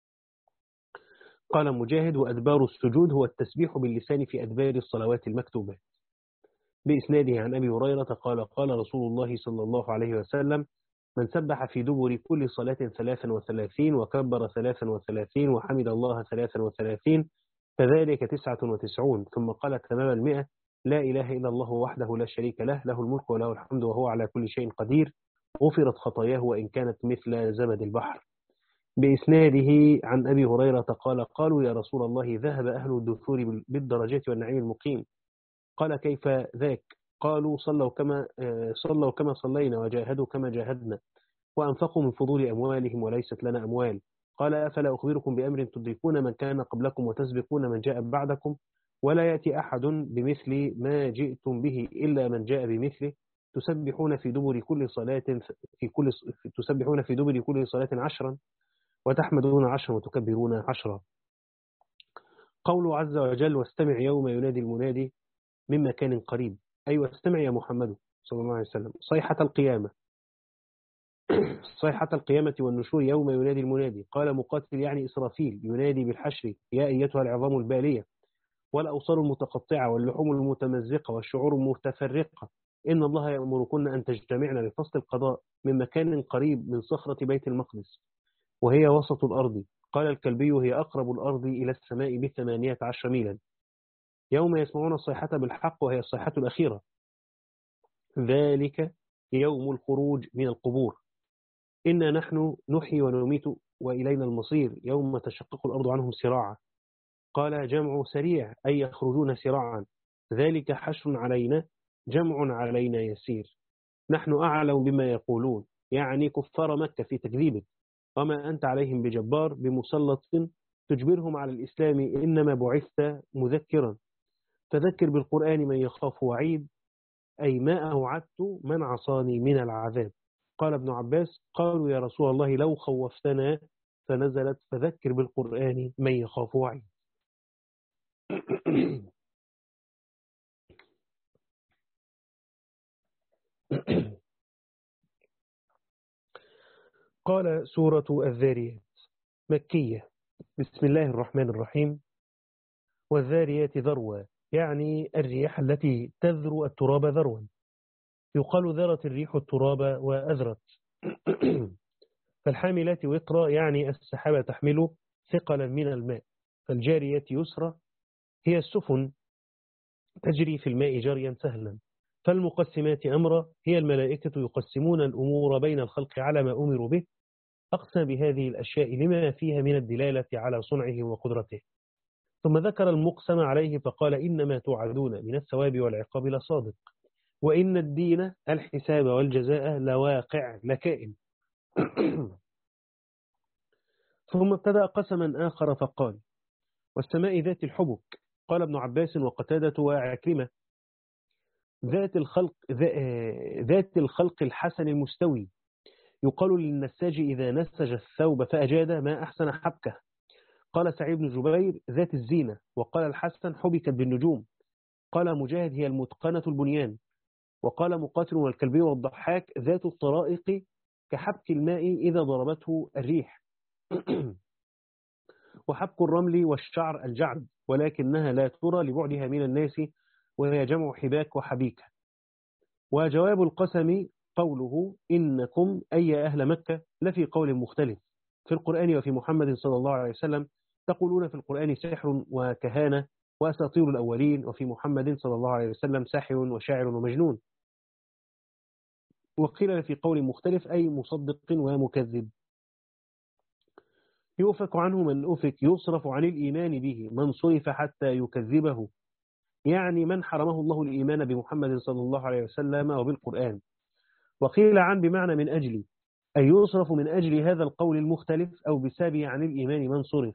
قال مجاهد وأدبار السجود هو التسبيح باللسان في أدبار الصلوات المكتوبة. بإسناده عن أبي هريرة قال قال رسول الله صلى الله عليه وسلم من سبح في دبر كل صلاة ثلاثا وثلاثين وكبر ثلاثا وثلاثين وحمد الله ثلاثا وثلاثين فذلك تسعة وتسعون، ثم قال تمام المئة لا إله إلا الله وحده لا شريك له له الملك وله الحمد وهو على كل شيء قدير غفرت خطاياه وإن كانت مثل زبد البحر. بإسناده عن أبي هريرة قال قالوا يا رسول الله ذهب أهل الدثور بالدرجات والنعيم المقيم. قال كيف ذاك؟ قالوا صلوا كما صلوا كما صلينا وجاهدوا كما جاهدنا وأنفقوا من فضول أموالهم وليست لنا أموال. قال أفلا أخبركم بأمر تدركون من كان قبلكم وتسبقون من جاء بعدكم ولا يأتي أحد بمثل ما جئتم به إلا من جاء بمثله تسبحون في دبر كل صلاة في كل تسبحون في دبر كل صلاة عشرا وتحمدون عشرا وتكبرون عشرا. قوله عز وجل واستمع يوم ينادي المنادي من مكان قريب أي واستمع يا محمد صلى الله عليه وسلم صيحة القيامة صيحة القيامة والنشور يوم ينادي المنادي. قال مقاتل يعني إسرافيل ينادي بالحشر يا أيتها العظام البالية والأوصال المتقطعة واللحوم المتمزقة والشعور المتفرقة إن الله يأمركن أن تجتمعن لفصل القضاء من مكان قريب من صخرة بيت المقدس وهي وسط الأرض. قال الكلبي هي أقرب الأرض إلى السماء بثمانية عشر ميلا. يوم يسمعون الصيحة بالحق وهي الصيحة الأخيرة ذلك يوم الخروج من القبور إنا نحن نحيي ونميت وإلينا المصير يوم تشقق الأرض عنهم سراعا. قال جمع سريع أي يخرجون سراعا ذلك حشر علينا جمع علينا يسير نحن أعلم بما يقولون يعني كفار مكة في تكذيبك وما أنت عليهم بجبار بمسلط تجبرهم على الإسلام إنما بعثت مذكرا فذكر بالقرآن من يخاف وعيد أي ما أوعدت من عصاني من العذاب. قال ابن عباس قالوا يا رسول الله لو خوفتنا فنزلت فذكر بالقرآن من يخاف وعيد. قال سورة الذاريات مكية. بسم الله الرحمن الرحيم. والذاريات ذروا، يعني الرياح التي تذرو التراب ذروا. يقال ذرت الريح التراب وأذرت. فالحاملات وقرا، يعني السحابة تحمل ثقلا من الماء. فالجاريات يسرا، هي السفن تجري في الماء جريا سهلا. فالمقسمات أمرا، هي الملائكة يقسمون الأمور بين الخلق على ما أمروا به. أقسم بهذه الأشياء لما فيها من الدلالة على صنعه وقدرته. ثم ذكر المقسم عليه فقال إنما توعدون من الثواب والعقاب لصادق، وإن الدين الحساب والجزاء لواقع لكائن. ثم ابتدأ قسما آخر فقال والسماء ذات الحبك. قال ابن عباس وقتادة وعكرمة ذات الخلق ذات الخلق الحسن المستوي. يقال للنساج إذا نسج الثوب فأجاد ما أحسن حبكه. قال سعيد بن جبير ذات الزينة. وقال الحسن حبكت بالنجوم. قال مجاهد هي المتقنة البنيان. وقال مقاتل والكلبي والضحاك ذات الطرائق كحبك الماء إذا ضربته الريح. وحبك الرمل والشعر الجعد، ولكنها لا ترى لبعدها من الناس، وهي جمع حباك وحبيكة. وجواب القسم قوله إنكم أي أهل مكة لفي قول مختلف في القرآن وفي محمد صلى الله عليه وسلم. تقولون في القرآن سحر وكهانة وأساطير الأولين، وفي محمد صلى الله عليه وسلم ساحر وشاعر ومجنون. وقيل في قول مختلف أي مصدق ومكذب. يؤفك عنه من أفك، يصرف عن الإيمان به من صرف حتى يكذبه، يعني من حرمه الله الإيمان بمحمد صلى الله عليه وسلم وبالقرآن. وقيل عن بمعنى من أجل، أي يصرف من أجل هذا القول المختلف أو بسابه عن الإيمان من صرف.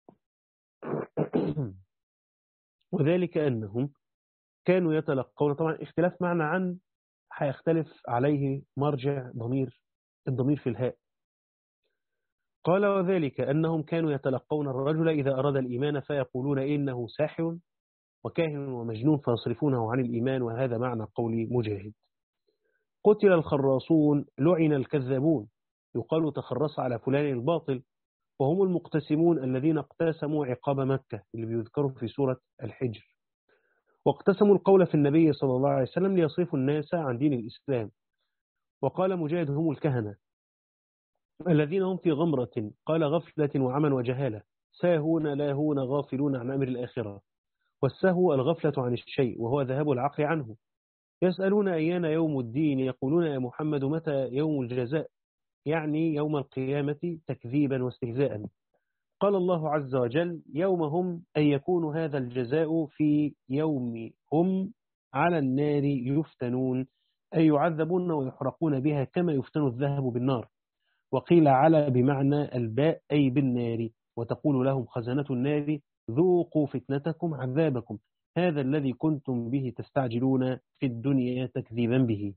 وذلك أنهم كانوا يتلقون، طبعا اختلاف معنى عن هيختلف عليه مرجع ضمير الضمير في الهاء. قال وذلك أنهم كانوا يتلقون الرجل إذا أراد الإيمان فيقولون إنه ساحر وكاهن ومجنون فيصرفونه عن الإيمان، وهذا معنى قول مجاهد. قتل الخراصون لعن الكذابون. يقال تخرص على فلان الباطل، وهم المقتسمون الذين اقتسموا عقاب مكة اللي بيذكروا في سورة الحجر. واقتسموا القول في النبي صلى الله عليه وسلم ليصرفوا الناس عن دين الإسلام. وقال مجاهد هم الكهنة الذين هم في غمرة، قال غفلة وعمى وجهالة، ساهون لاهون غافلون عن أمر الآخرة. والسهو الغفلة عن الشيء وهو ذهاب العقل عنه. يسألون أيان يوم الدين، يقولون يا محمد متى يوم الجزاء، يعني يوم القيامة تكذيبا واستهزاء. قال الله عز وجل يوم هم أن يكون هذا الجزاء في يوم هم على النار يفتنون، أي يعذبون ويحرقون بها كما يفتن الذهب بالنار. وقيل على بمعنى الباء أي بالنار. وتقول لهم خزنة النار ذوقوا فتنتكم عذابكم هذا الذي كنتم به تستعجلون في الدنيا تكذيبا به.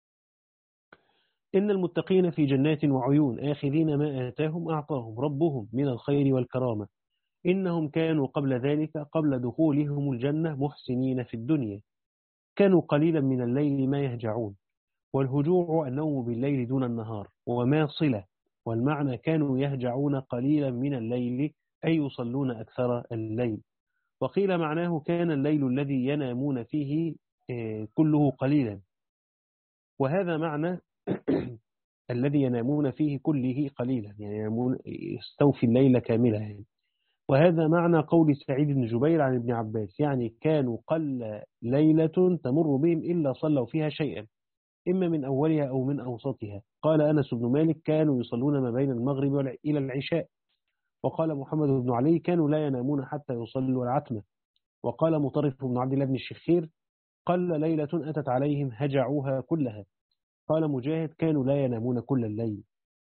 إن المتقين في جنات وعيون آخذين ما آتاهم أعطاهم ربهم من الخير والكرامة. إنهم كانوا قبل ذلك قبل دخولهم الجنة محسنين في الدنيا، كانوا قليلا من الليل ما يهجعون. والهجوع النوم بالليل دون النهار، وما صلة. والمعنى كانوا يهجعون قليلا من الليل أي يصلون أكثر الليل. وقيل معناه كان الليل الذي ينامون فيه كله قليلا، وهذا معنى الذي ينامون فيه كله قليلا، يعني ينامون يستوفي الليل كاملا يعني. وهذا معنى قول سعيد بن جبير عن ابن عباس، يعني كانوا قل ليلة تمر بهم إلا صلوا فيها شيئا، إما من أولها أو من أوسطها. قال أنس بن مالك كانوا يصلون ما بين المغرب إلى العشاء. وقال محمد بن علي كانوا لا ينامون حتى يصلوا العتمة. وقال مطرف بن عبد الله بن الشخير قل ليلة أتت عليهم هجعوها كلها. قال مجاهد كانوا لا ينامون كل الليل.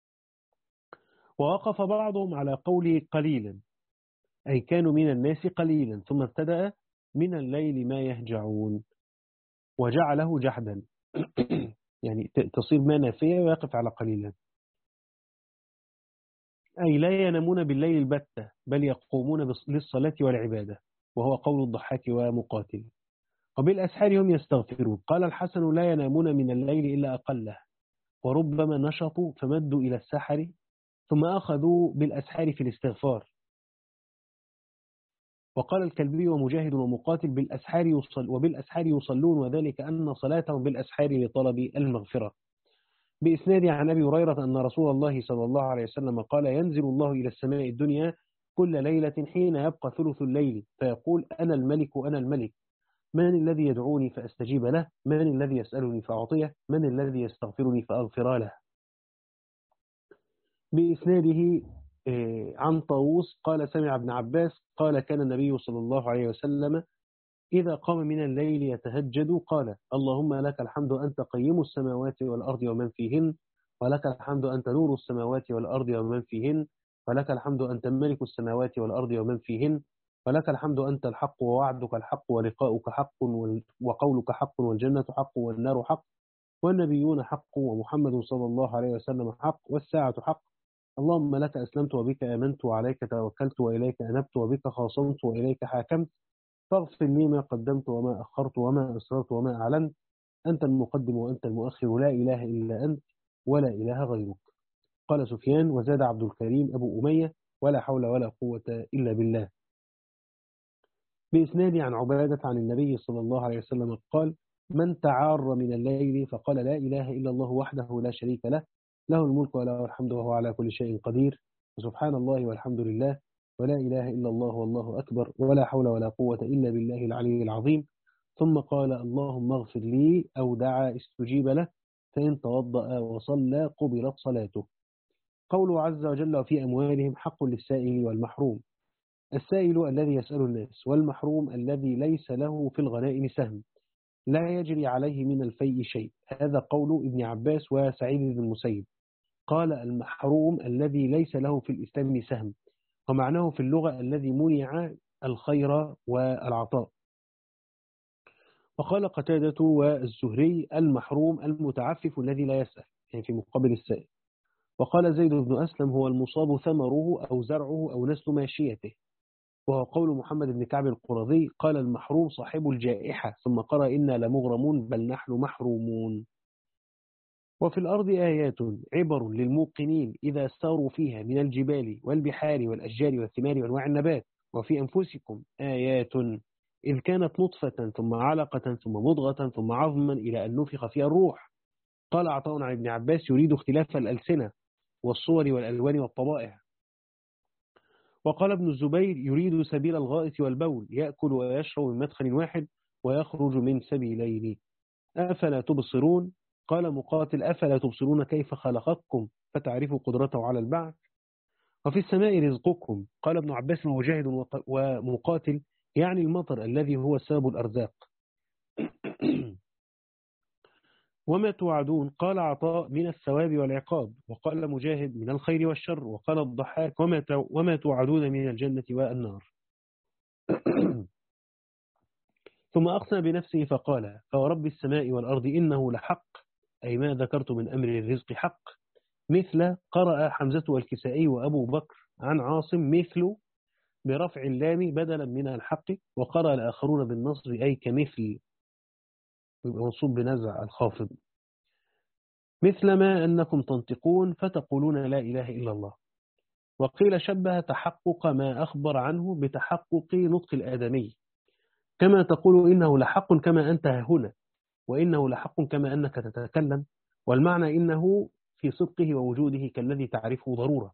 ووقف بعضهم على قوله قليلا، أي كانوا من الناس قليلا، ثم ابتدأ من الليل ما يهجعون وجعله جحدا يعني تصير ما نافية ويقف على قليلا. أي لا ينامون بالليل البتة بل يقومون للصلاة والعبادة، وهو قول الضحاك ومقاتل. وبالأسحار هم يستغفرون. قال الحسن لا ينامون من الليل إلا أقله، وربما نشطوا فمدوا إلى السحر ثم أخذوا بالأسحار في الاستغفار. وقال الكلبي ومجاهد ومقاتل بالأسحار يصل وبالأسحار يصلون، وذلك أن صلاتهم بالأسحار لطلب المغفرة. بإسناد عن أبي هريرة أن رسول الله صلى الله عليه وسلم قال ينزل الله إلى السماء الدنيا كل ليلة حين يبقى ثلث الليل فيقول أنا الملك أنا الملك، من الذي يدعوني فأستجيب له، من الذي يسألني فأعطيه، من الذي يستغفرني فأغفر له. بإسناده عن طاووس قال سمع ابن عباس قال كان النبي صلى الله عليه وسلم إذا قام من الليل يتهجد قال اللهم لك الحمد أنت قيم السماوات والأرض ومن فيهن، ولك الحمد أنت نور السماوات والأرض ومن فيهن، ولك الحمد أنت ملك السماوات والأرض ومن فيهن، ولك الحمد أنت الحق ووعدك الحق ولقاؤك حق وقولك حق والجنة حق والنار حق والنبيون حق ومحمد صلى الله عليه وسلم حق والساعة حق. اللهم لك أسلمت وبك آمنت وعليك توكلت وإليك أنبت وبك خاصمت وإليك حاكمت، فاغفر لي ما قدمت وما أخرت وما أسررت وما أعلنت، أنت المقدم وأنت المؤخر لا إله إلا أنت ولا إله غيرك. قال سفيان وزاد عبد الكريم أبو أمية ولا حول ولا قوة إلا بالله. بإسناد عن عبادة عن النبي صلى الله عليه وسلم قال من تعار من الليل فقال لا إله إلا الله وحده لا شريك له له الملك وله الحمد وهو على كل شيء قدير، وسبحان الله والحمد لله ولا إله إلا الله والله أكبر ولا حول ولا قوة إلا بالله العلي العظيم، ثم قال اللهم اغفر لي أو دعا استجيب له، فإن توضأ وصلى قبلت صلاته. قوله عز وجل وفي أموالهم حق للسائل والمحروم. السائل الذي يسأل الناس، والمحروم الذي ليس له في الغنائم سهم لا يجري عليه من الفيء شيء. هذا قول ابن عباس وسعيد بن المسيب. قال المحروم الذي ليس له في الإسلام سهم، ومعناه في اللغة الذي منع الخير والعطاء. وقال قتادة والزهري المحروم المتعفف الذي لا يسأل، يعني في مقابل السائل. وقال زيد بن أسلم هو المصاب ثمره أو زرعه أو نسل ماشيته، وهو قول محمد بن كعب القرظي قال المحروم صاحب الجائحة، ثم قرأ إنا لمغرمون بل نحن محرومون. وفي الأرض آيات عبر للموقنين إذا ساروا فيها من الجبال والبحار والأشجار والثمار وأنواع النبات، وفي أنفسكم آيات إذ كانت نطفة ثم علقة ثم مضغة ثم عظما إلى أن نفخ فيها الروح. قال عطاء عن ابن عباس يريد اختلاف الألسنة والصور والألوان والطبائع. وقال ابن الزبير يريد سبيل الغائط والبول، يأكل ويشرب من مدخل واحد ويخرج من سبيلين. أفلا تبصرون؟ قال مقاتل أفلا تبصرون كيف خلقكم فتعرفوا قدرته على البعث. وفي السماء رزقكم. قال ابن عباس ومجاهد ومقاتل يعني المطر الذي هو سبب الأرزاق. وما توعدون؟ قال عطاء من الثواب والعقاب، وقال مجاهد من الخير والشر، وقال الضحاك وما وما توعدون من الجنة والنار. ثم أقسم بنفسه فقال فورب السماء والأرض إنه لحق، أي ما ذكرت من أمر الرزق حق. مثل قرأ حمزة والكسائي وأبو بكر عن عاصم مثل برفع اللام بدلا من الحق، وقرأ الآخرون بالنصب أي كمثل، منصوب بنزع الخافض. مثل ما أنكم تنطقون فتقولون لا إله إلا الله. وقيل شبه تحقق ما أخبر عنه بتحقق نطق الآدمي، كما تقول إنه لحق كما أنت هنا، وإنه لحق كما أنك تتكلم، والمعنى إنه في صدقه ووجوده كالذي تعرفه ضرورة.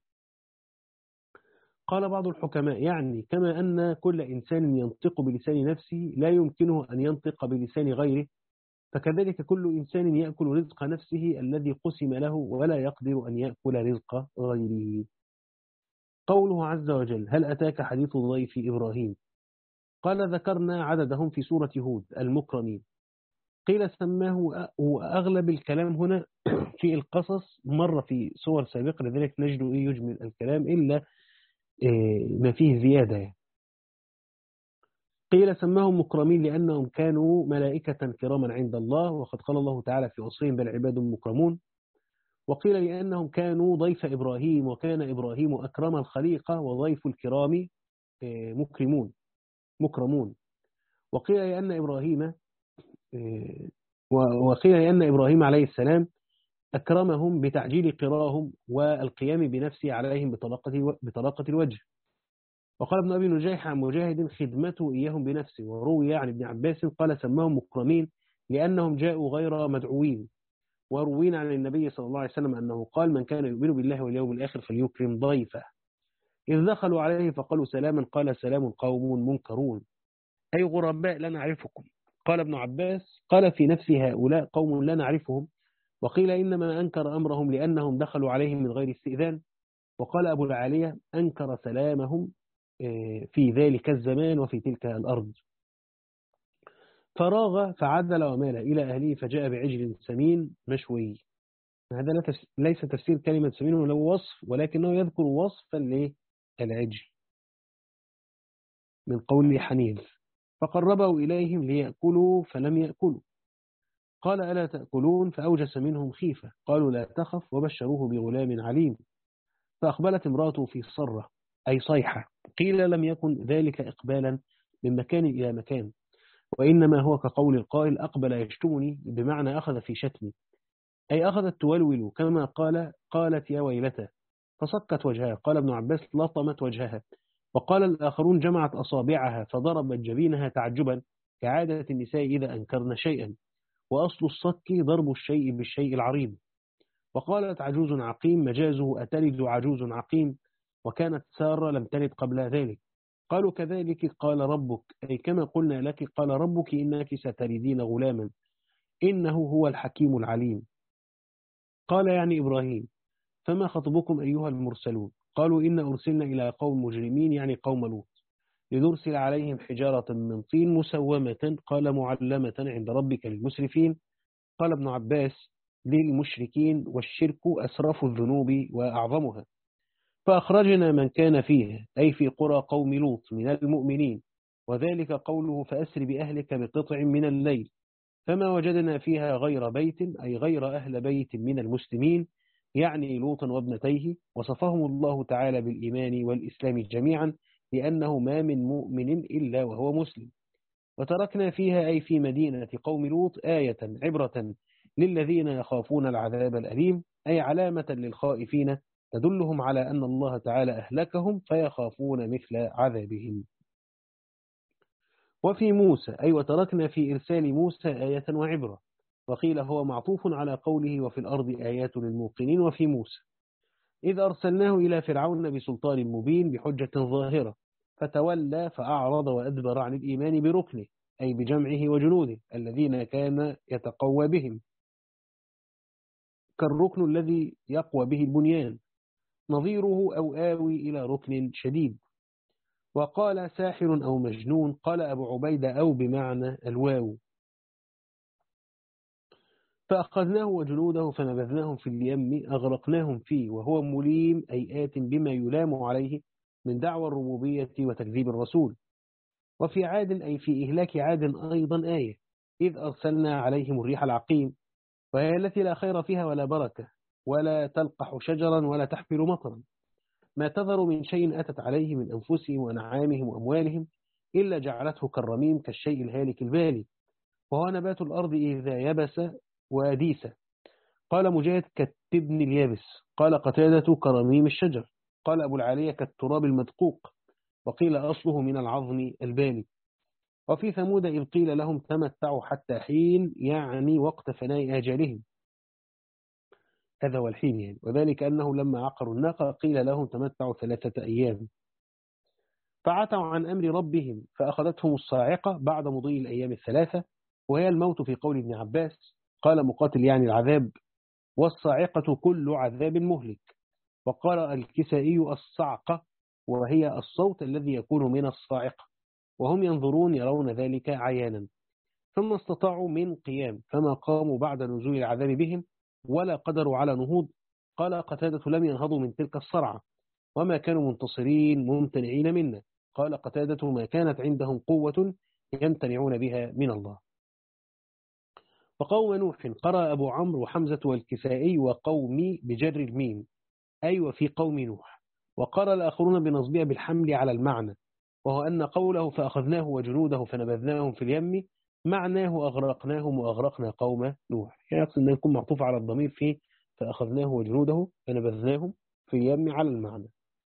قال بعض الحكماء يعني كما أن كل إنسان ينطق بلسان نفسه لا يمكنه أن ينطق بلسان غيره، فكذلك كل إنسان يأكل رزق نفسه الذي قسم له ولا يقدر أن يأكل رزق غيره. قوله عز وجل هل أتاك حديث ضيف إبراهيم؟ قال ذكرنا عددهم في سورة هود المكرمين. قيل سماه، وأغلب الكلام هنا في القصص مر في صور سابقة، لذلك نجد يجمل الكلام إلا ما فيه زيادة. قيل سماهم مكرمين لأنهم كانوا ملائكة كراما عند الله، وقد قال الله تعالى في وصفهم بل عباد مكرمون. وقيل لأنهم كانوا ضيف إبراهيم، وكان إبراهيم أكرم الخليقة، وضيف الكرام مكرمون مكرمون. وقيل لأن إبراهيم وقيل لأن إبراهيم عليه السلام أكرمهم بتعجيل قراهم والقيام بنفسه عليهم بطلاقة بطلاقة الوجه. وقال ابن أبي نجيح عن مجاهد خدمته إياهم بنفسه. وروي عن ابن عباس قال سماهم مكرمين لأنهم جاءوا غير مدعوين. وروينا عن النبي صلى الله عليه وسلم أنه قال من كان يؤمن بالله واليوم الآخر فليكرم ضيفه. إذ دخلوا عليه فقالوا سلاما قال سلام قوم منكرون، أي غرباء لا نعرفكم. قال ابن عباس قال في نفس هؤلاء قوم لا نعرفهم. وقيل إنما أنكر أمرهم لأنهم دخلوا عليهم من غير استئذان. وقال أبو العالية أنكر سلامهم في ذلك الزمان وفي تلك الأرض. فراغ فعدل ومال إلى أهله فجاء بعجل سمين مشوي. هذا ليس تفسير كلمة سمين ولو وصف، ولكنه يذكر وصفا للعجل من قول حنيذ. فقربوا إليهم ليأكلوا فلم يأكلوا. قال ألا تأكلون؟ فأوجس منهم خيفة. قالوا لا تخف وبشروه بغلام عليم. فأقبلت امراته في صرة أي صيحة. قيل لم يكن ذلك إقبالا من مكان إلى مكان، وإنما هو كقول القائل أقبل يشتمني، بمعنى أخذ في شتمي، أي أخذت تولول كما قال قالت يا ويلته فصكت وجهها. قال ابن عباس لطمت وجهها. وقال الآخرون جمعت أصابعها فضربت جبينها تعجبا كعادة النساء إذا أنكرن شيئا، وأصل الصك ضرب الشيء بالشيء العريض. وقالت عجوز عقيم مجازه أتلد عجوز عقيم، وكانت سارة لم تلد قبل ذلك. قالوا كذلك قال ربك، أي كما قلنا لك قال ربك إنك ستلدين غلاما إنه هو الحكيم العليم. قال يعني إبراهيم فما خطبكم أيها المرسلون؟ قالوا إن أرسلنا إلى قوم مجرمين يعني قوم لوط لنرسل عليهم حجارة من طين مسومة قال معلمة عند ربك للمسرفين. قال ابن عباس للمشركين، والشرك أسرف الذنوب وأعظمها. فأخرجنا من كان فيها أي في قرى قوم لوط من المؤمنين، وذلك قوله فأسر بأهلك بقطع من الليل. فما وجدنا فيها غير بيت أي غير أهل بيت من المسلمين يعني لوطا وابنتيه. وصفهم الله تعالى بالإيمان والإسلام جميعا لأنه ما من مؤمن إلا وهو مسلم. وتركنا فيها أي في مدينة قوم لوط آية عبرة للذين يخافون العذاب الأليم، أي علامة للخائفين تدلهم على أن الله تعالى أهلكهم فيخافون مثل عذابهم. وفي موسى أي وتركنا في إرسال موسى آية وعبرة. وقيل هو معطوف على قوله وفي الأرض آيات للموقنين. وفي موسى إذ أرسلناه إلى فرعون بسلطان مبين بحجة ظاهرة فتولى فأعرض وأدبر عن الإيمان بركنه أي بجمعه وجنوده الذين كان يتقوى بهم، كالركن الذي يقوى به البنيان، نظيره أو آوي إلى ركن شديد. وقال ساحر أو مجنون. قال أبو عبيدة أو بمعنى الواو. فأخذناه وجنوده فنبذناهم في اليم أغرقناهم فيه وهو مليم أي آت بما يلام عليه من دعوى الربوبية وتكذيب الرسول. وفي عاد أي في إهلاك عاد أيضا آية إذ أرسلنا عليهم الريح العقيم، وهي التي لا خير فيها ولا بركة ولا تلقح شجرا ولا تحمل مطرا، ما تذر من شيء أتت عليه من أنفسهم وأنعامهم وأموالهم إلا جعلته كالرميم كالشيء الهالك البالي، وهو نبات الأرض إذا يبس وأديس. قال مجاهد كالتبن اليابس. قال قتادة كرميم الشجر. قال أبو العالية كالتراب المدقوق. وقيل أصله من العظم البالي. وفي ثمود إذ قيل لهم تمتعوا حتى حين يعني وقت فناء آجالهم، هذا هو الحين يعني، وذلك أنه لما عقروا الناقة قيل لهم تمتعوا ثلاثة أيام. فعتوا عن أمر ربهم فأخذتهم الصاعقة بعد مضي الأيام الثلاثة، وهي الموت في قول ابن عباس. قال مقاتل يعني العذاب، والصاعقة كل عذاب مهلك. وقال الكسائي الصعقة وهي الصوت الذي يكون من الصاعقة، وهم ينظرون يرون ذلك عيانا. ثم استطاعوا من قيام فما قاموا بعد نزول العذاب بهم ولا قدروا على نهوض. قال قتادة لم ينهضوا من تلك الصرعة وما كانوا منتصرين ممتنعين منا. قال قتادة ما كانت عندهم قوة يمتنعون بها من الله. وقوم نوح قرأ أبو عمرو وحمزة والكسائي وقومي بجر الميم، أي وفي قوم نوح. وقرأ الآخرون بنصبها بالحمل على المعنى، وهو أن قوله فأخذناه وجنوده فنبذناهم في اليم معناه أغرقناهم وأغرقنا قوم نوح، يعني يقصد أن يكون معطوف على الضمير في فأخذناه وجنوده فنبذناهم في اليم على المعنى.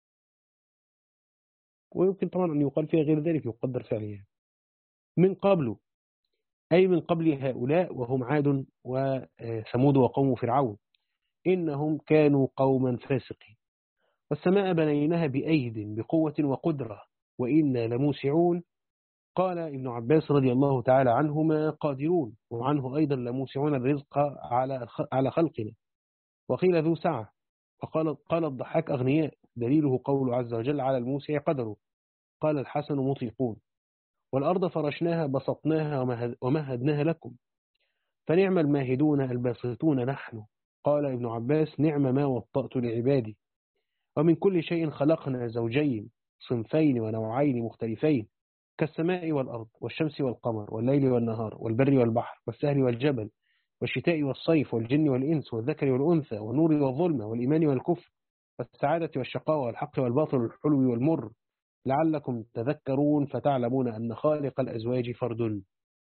ويمكن طبعا أن يقال فيها غير ذلك، يقدر فعليا من قبل، أي من قبل هؤلاء وهم عاد وثمود وقوم فرعون، إنهم كانوا قوما فاسقين. والسماء بنيناها بأيد بقوة وقدرة وإنا لموسعون. قال ابن عباس رضي الله تعالى عنهما قادرون، وعنه أيضا لموسعون الرزق على على خلقنا. وقيل ذو سعة. وقال قال الضحاك أغنياء، دليله قول عز وجل على الموسع قدره. قال الحسن مطيقون. والأرض فرشناها بسطناها ومهدناها لكم، فنعم الماهدون الباسطون نحن. قال ابن عباس نعم ما وطأت لعبادي. ومن كل شيء خلقنا زوجين صنفين ونوعين مختلفين، كالسماء والأرض والشمس والقمر والليل والنهار والبر والبحر والسهل والجبل والشتاء والصيف والجن والإنس والذكر والأنثى والنور والظلمة والإيمان والكفر والسعادة والشقاء والحق والباطل والحلو والمر، لعلكم تذكرون فتعلمون أن خالق الأزواج فرد.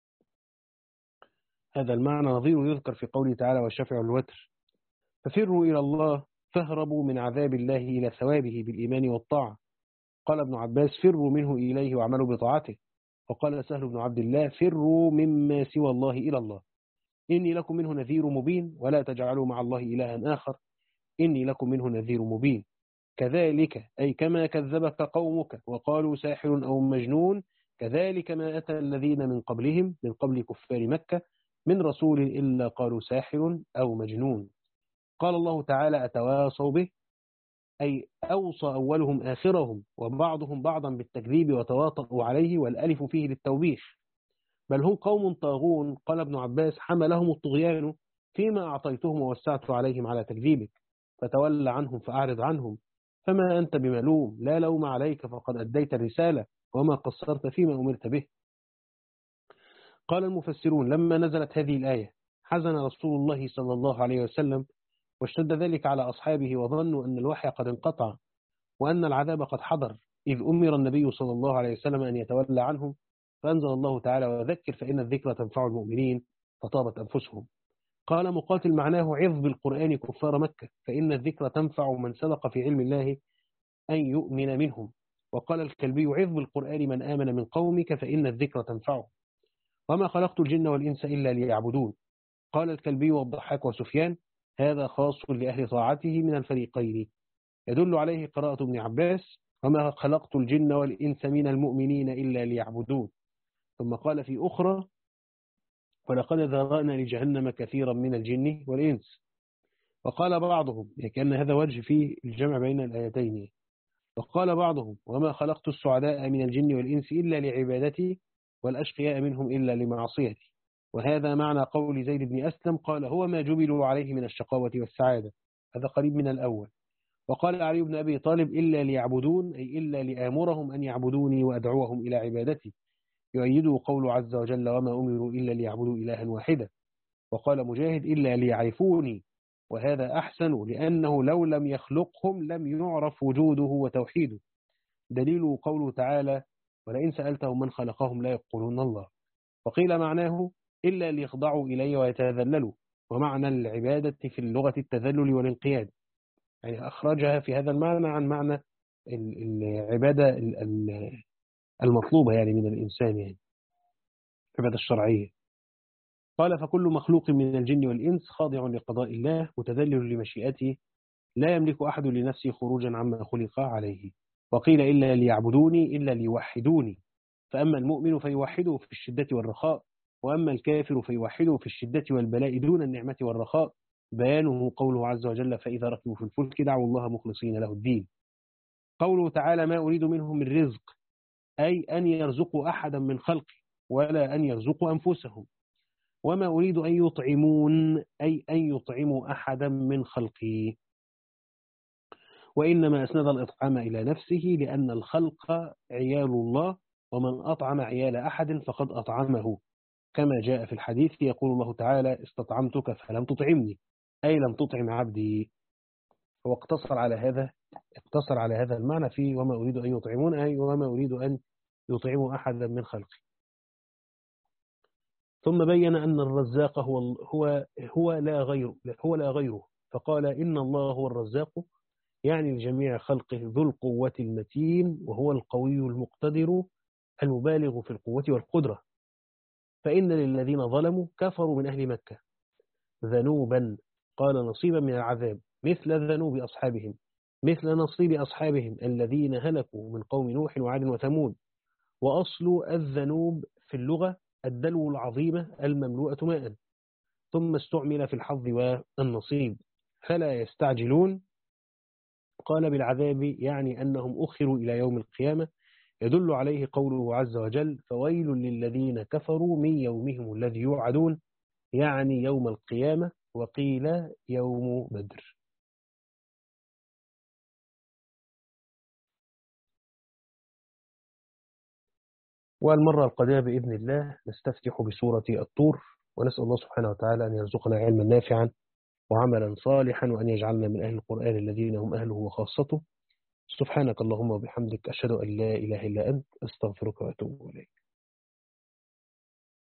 هذا المعنى نظير يذكر في قوله تعالى والشفع والوتر. ففروا إلى الله، فاهربوا من عذاب الله إلى ثوابه بالإيمان والطاعة. قال ابن عباس فروا منه إليه واعملوا بطاعته. وقال سهل بن عبد الله فروا مما سوى الله إلى الله، إني لكم منه نذير مبين، ولا تجعلوا مع الله إلها آخر إني لكم منه نذير مبين. كذلك أي كما كذبك قومك وقالوا ساحر أو مجنون، كذلك ما أتى الذين من قبلهم من قبل كفار مكة من رسول إلا قالوا ساحر أو مجنون. قال الله تعالى أتواصوا به، أي أوصى أولهم آخرهم وبعضهم بعضا بالتكذيب وتواطؤوا عليه، والألف فيه للتوبيخ. بل هم قوم طاغون. قال ابن عباس حملهم الطغيان فيما أعطيتهم ووسعت عليهم على تكذيبك، فتولى عنهم فأعرض عنهم، فما أنت بملوم لا لوم عليك فقد أديت الرسالة وما قصرت فيما أمرت به. قال المفسرون لما نزلت هذه الآية حزن رسول الله صلى الله عليه وسلم، واشتد ذلك على أصحابه وظنوا أن الوحي قد انقطع وأن العذاب قد حضر، إذ أمر النبي صلى الله عليه وسلم أن يتولى عنهم، فأنزل الله تعالى وذكر فإن الذكر تنفع المؤمنين فطابت أنفسهم. قال مقاتل معناه عظ بالقرآن كفار مكة، فإن الذكر تنفع من صدق في علم الله أن يؤمن منهم. وقال الكلبي عظ بالقرآن من آمن من قومك فإن الذكر تنفعه. وما خلقت الجن والإنس إلا ليعبدون. قال الكلبي والضحاك وسفيان هذا خاص لأهل طاعته من الفريقين، يدل عليه قراءة ابن عباس وما خلقت الجن والإنس من المؤمنين إلا ليعبدون. ثم قال في أخرى ولقد ذرأنا لجهنم كثيرا من الجن والإنس. وقال بعضهم كأن هذا وجه في الجمع بين الآيتين. وقال بعضهم وما خلقت السعداء من الجن والإنس إلا لعبادتي والأشقياء منهم إلا لمعصيتي. وهذا معنى قول زيد بن أسلم قال هو ما جبلوا عليه من الشقاوة والسعادة، هذا قريب من الأول. وقال علي بن أبي طالب إلا ليعبدون أي إلا لآمرهم أن يعبدوني وأدعوهم إلى عبادتي، يؤيده قول عز وجل وما أمروا إلا ليعبدوا إلها واحدا. وقال مجاهد إلا ليعرفوني، وهذا أحسن لأنه لو لم يخلقهم لم يعرف وجوده وتوحيده. دليل قوله تعالى ولئن سألتهم من خلقهم لا يقولون الله. وقيل معناه إلا ليخضعوا إلي ويتذللوا، ومعنى العبادة في اللغة التذلل والانقياد، يعني أخرجها في هذا المعنى عن معنى العبادة المطلوبة يعني من الإنسان، يعني العبادة الشرعية. قال فكل مخلوق من الجن والإنس خاضع لقضاء الله متذلل لمشيئته، لا يملك أحد لنفسه خروجا عما خلق عليه. وقيل إلا ليعبدوني إلا ليوحدوني، فأما المؤمن فيوحده في الشدة والرخاء، وأما الكافر فيوحده في الشدة والبلاء دون النعمة والرخاء. بيانه قوله عز وجل فإذا ركبوا في الفلك دعوا الله مخلصين له الدين. قوله تعالى ما أريد منهم من رزق، أي أن يرزقوا أحدا من خلقي ولا أن يرزقوا أنفسهم. وما أريد أن يطعمون، أي أن يطعموا أحدا من خلقي. وإنما أسند الإطعام إلى نفسه لأن الخلق عيال الله، ومن أطعم عيال أحد فقد أطعمه. كما جاء في الحديث يقول الله تعالى استطعمتك فلم تطعمني، أي لم تطعم عبدي. هو اقتصر على هذا اقتصر على هذا المعنى في وما أريد أن يطعمون، أي وما أريد أن يطعموا أحدا من خلقي. ثم بين أن الرزاق هو هو هو لا غيره هو لا غيره فقال إن الله هو الرزاق، يعني لجميع خلقه ذو القوة المتين، وهو القوي المقتدر المبالغ في القوة والقدرة. فإن للذين ظلموا كفروا من أهل مكة ذنوبا، قال نصيبا من العذاب، مثل ذنوب أصحابهم مثل نصيب أصحابهم الذين هلكوا من قوم نوح وعاد وثمود. وأصل الذنوب في اللغة الدلو العظيمة المملوءة ماء، ثم استعمل في الحظ والنصيب. فلا يستعجلون قال بالعذاب، يعني أنهم أخروا إلى يوم القيامة، يدل عليه قوله عز وجل فويل للذين كفروا من يومهم الذي يوعدون، يعني يوم القيامة، وقيل يوم بدر. والمرة القادمة بإذن الله نستفتح بسورة الطور، ونسأل الله سبحانه وتعالى أن يرزقنا علما نافعا وعملا صالحا، وأن يجعلنا من أهل القرآن الذين هم أهله وخاصته. سبحانك اللهم وبحمدك، أشهد أن لا إله إلا أنت، أستغفرك وأتوب إليك.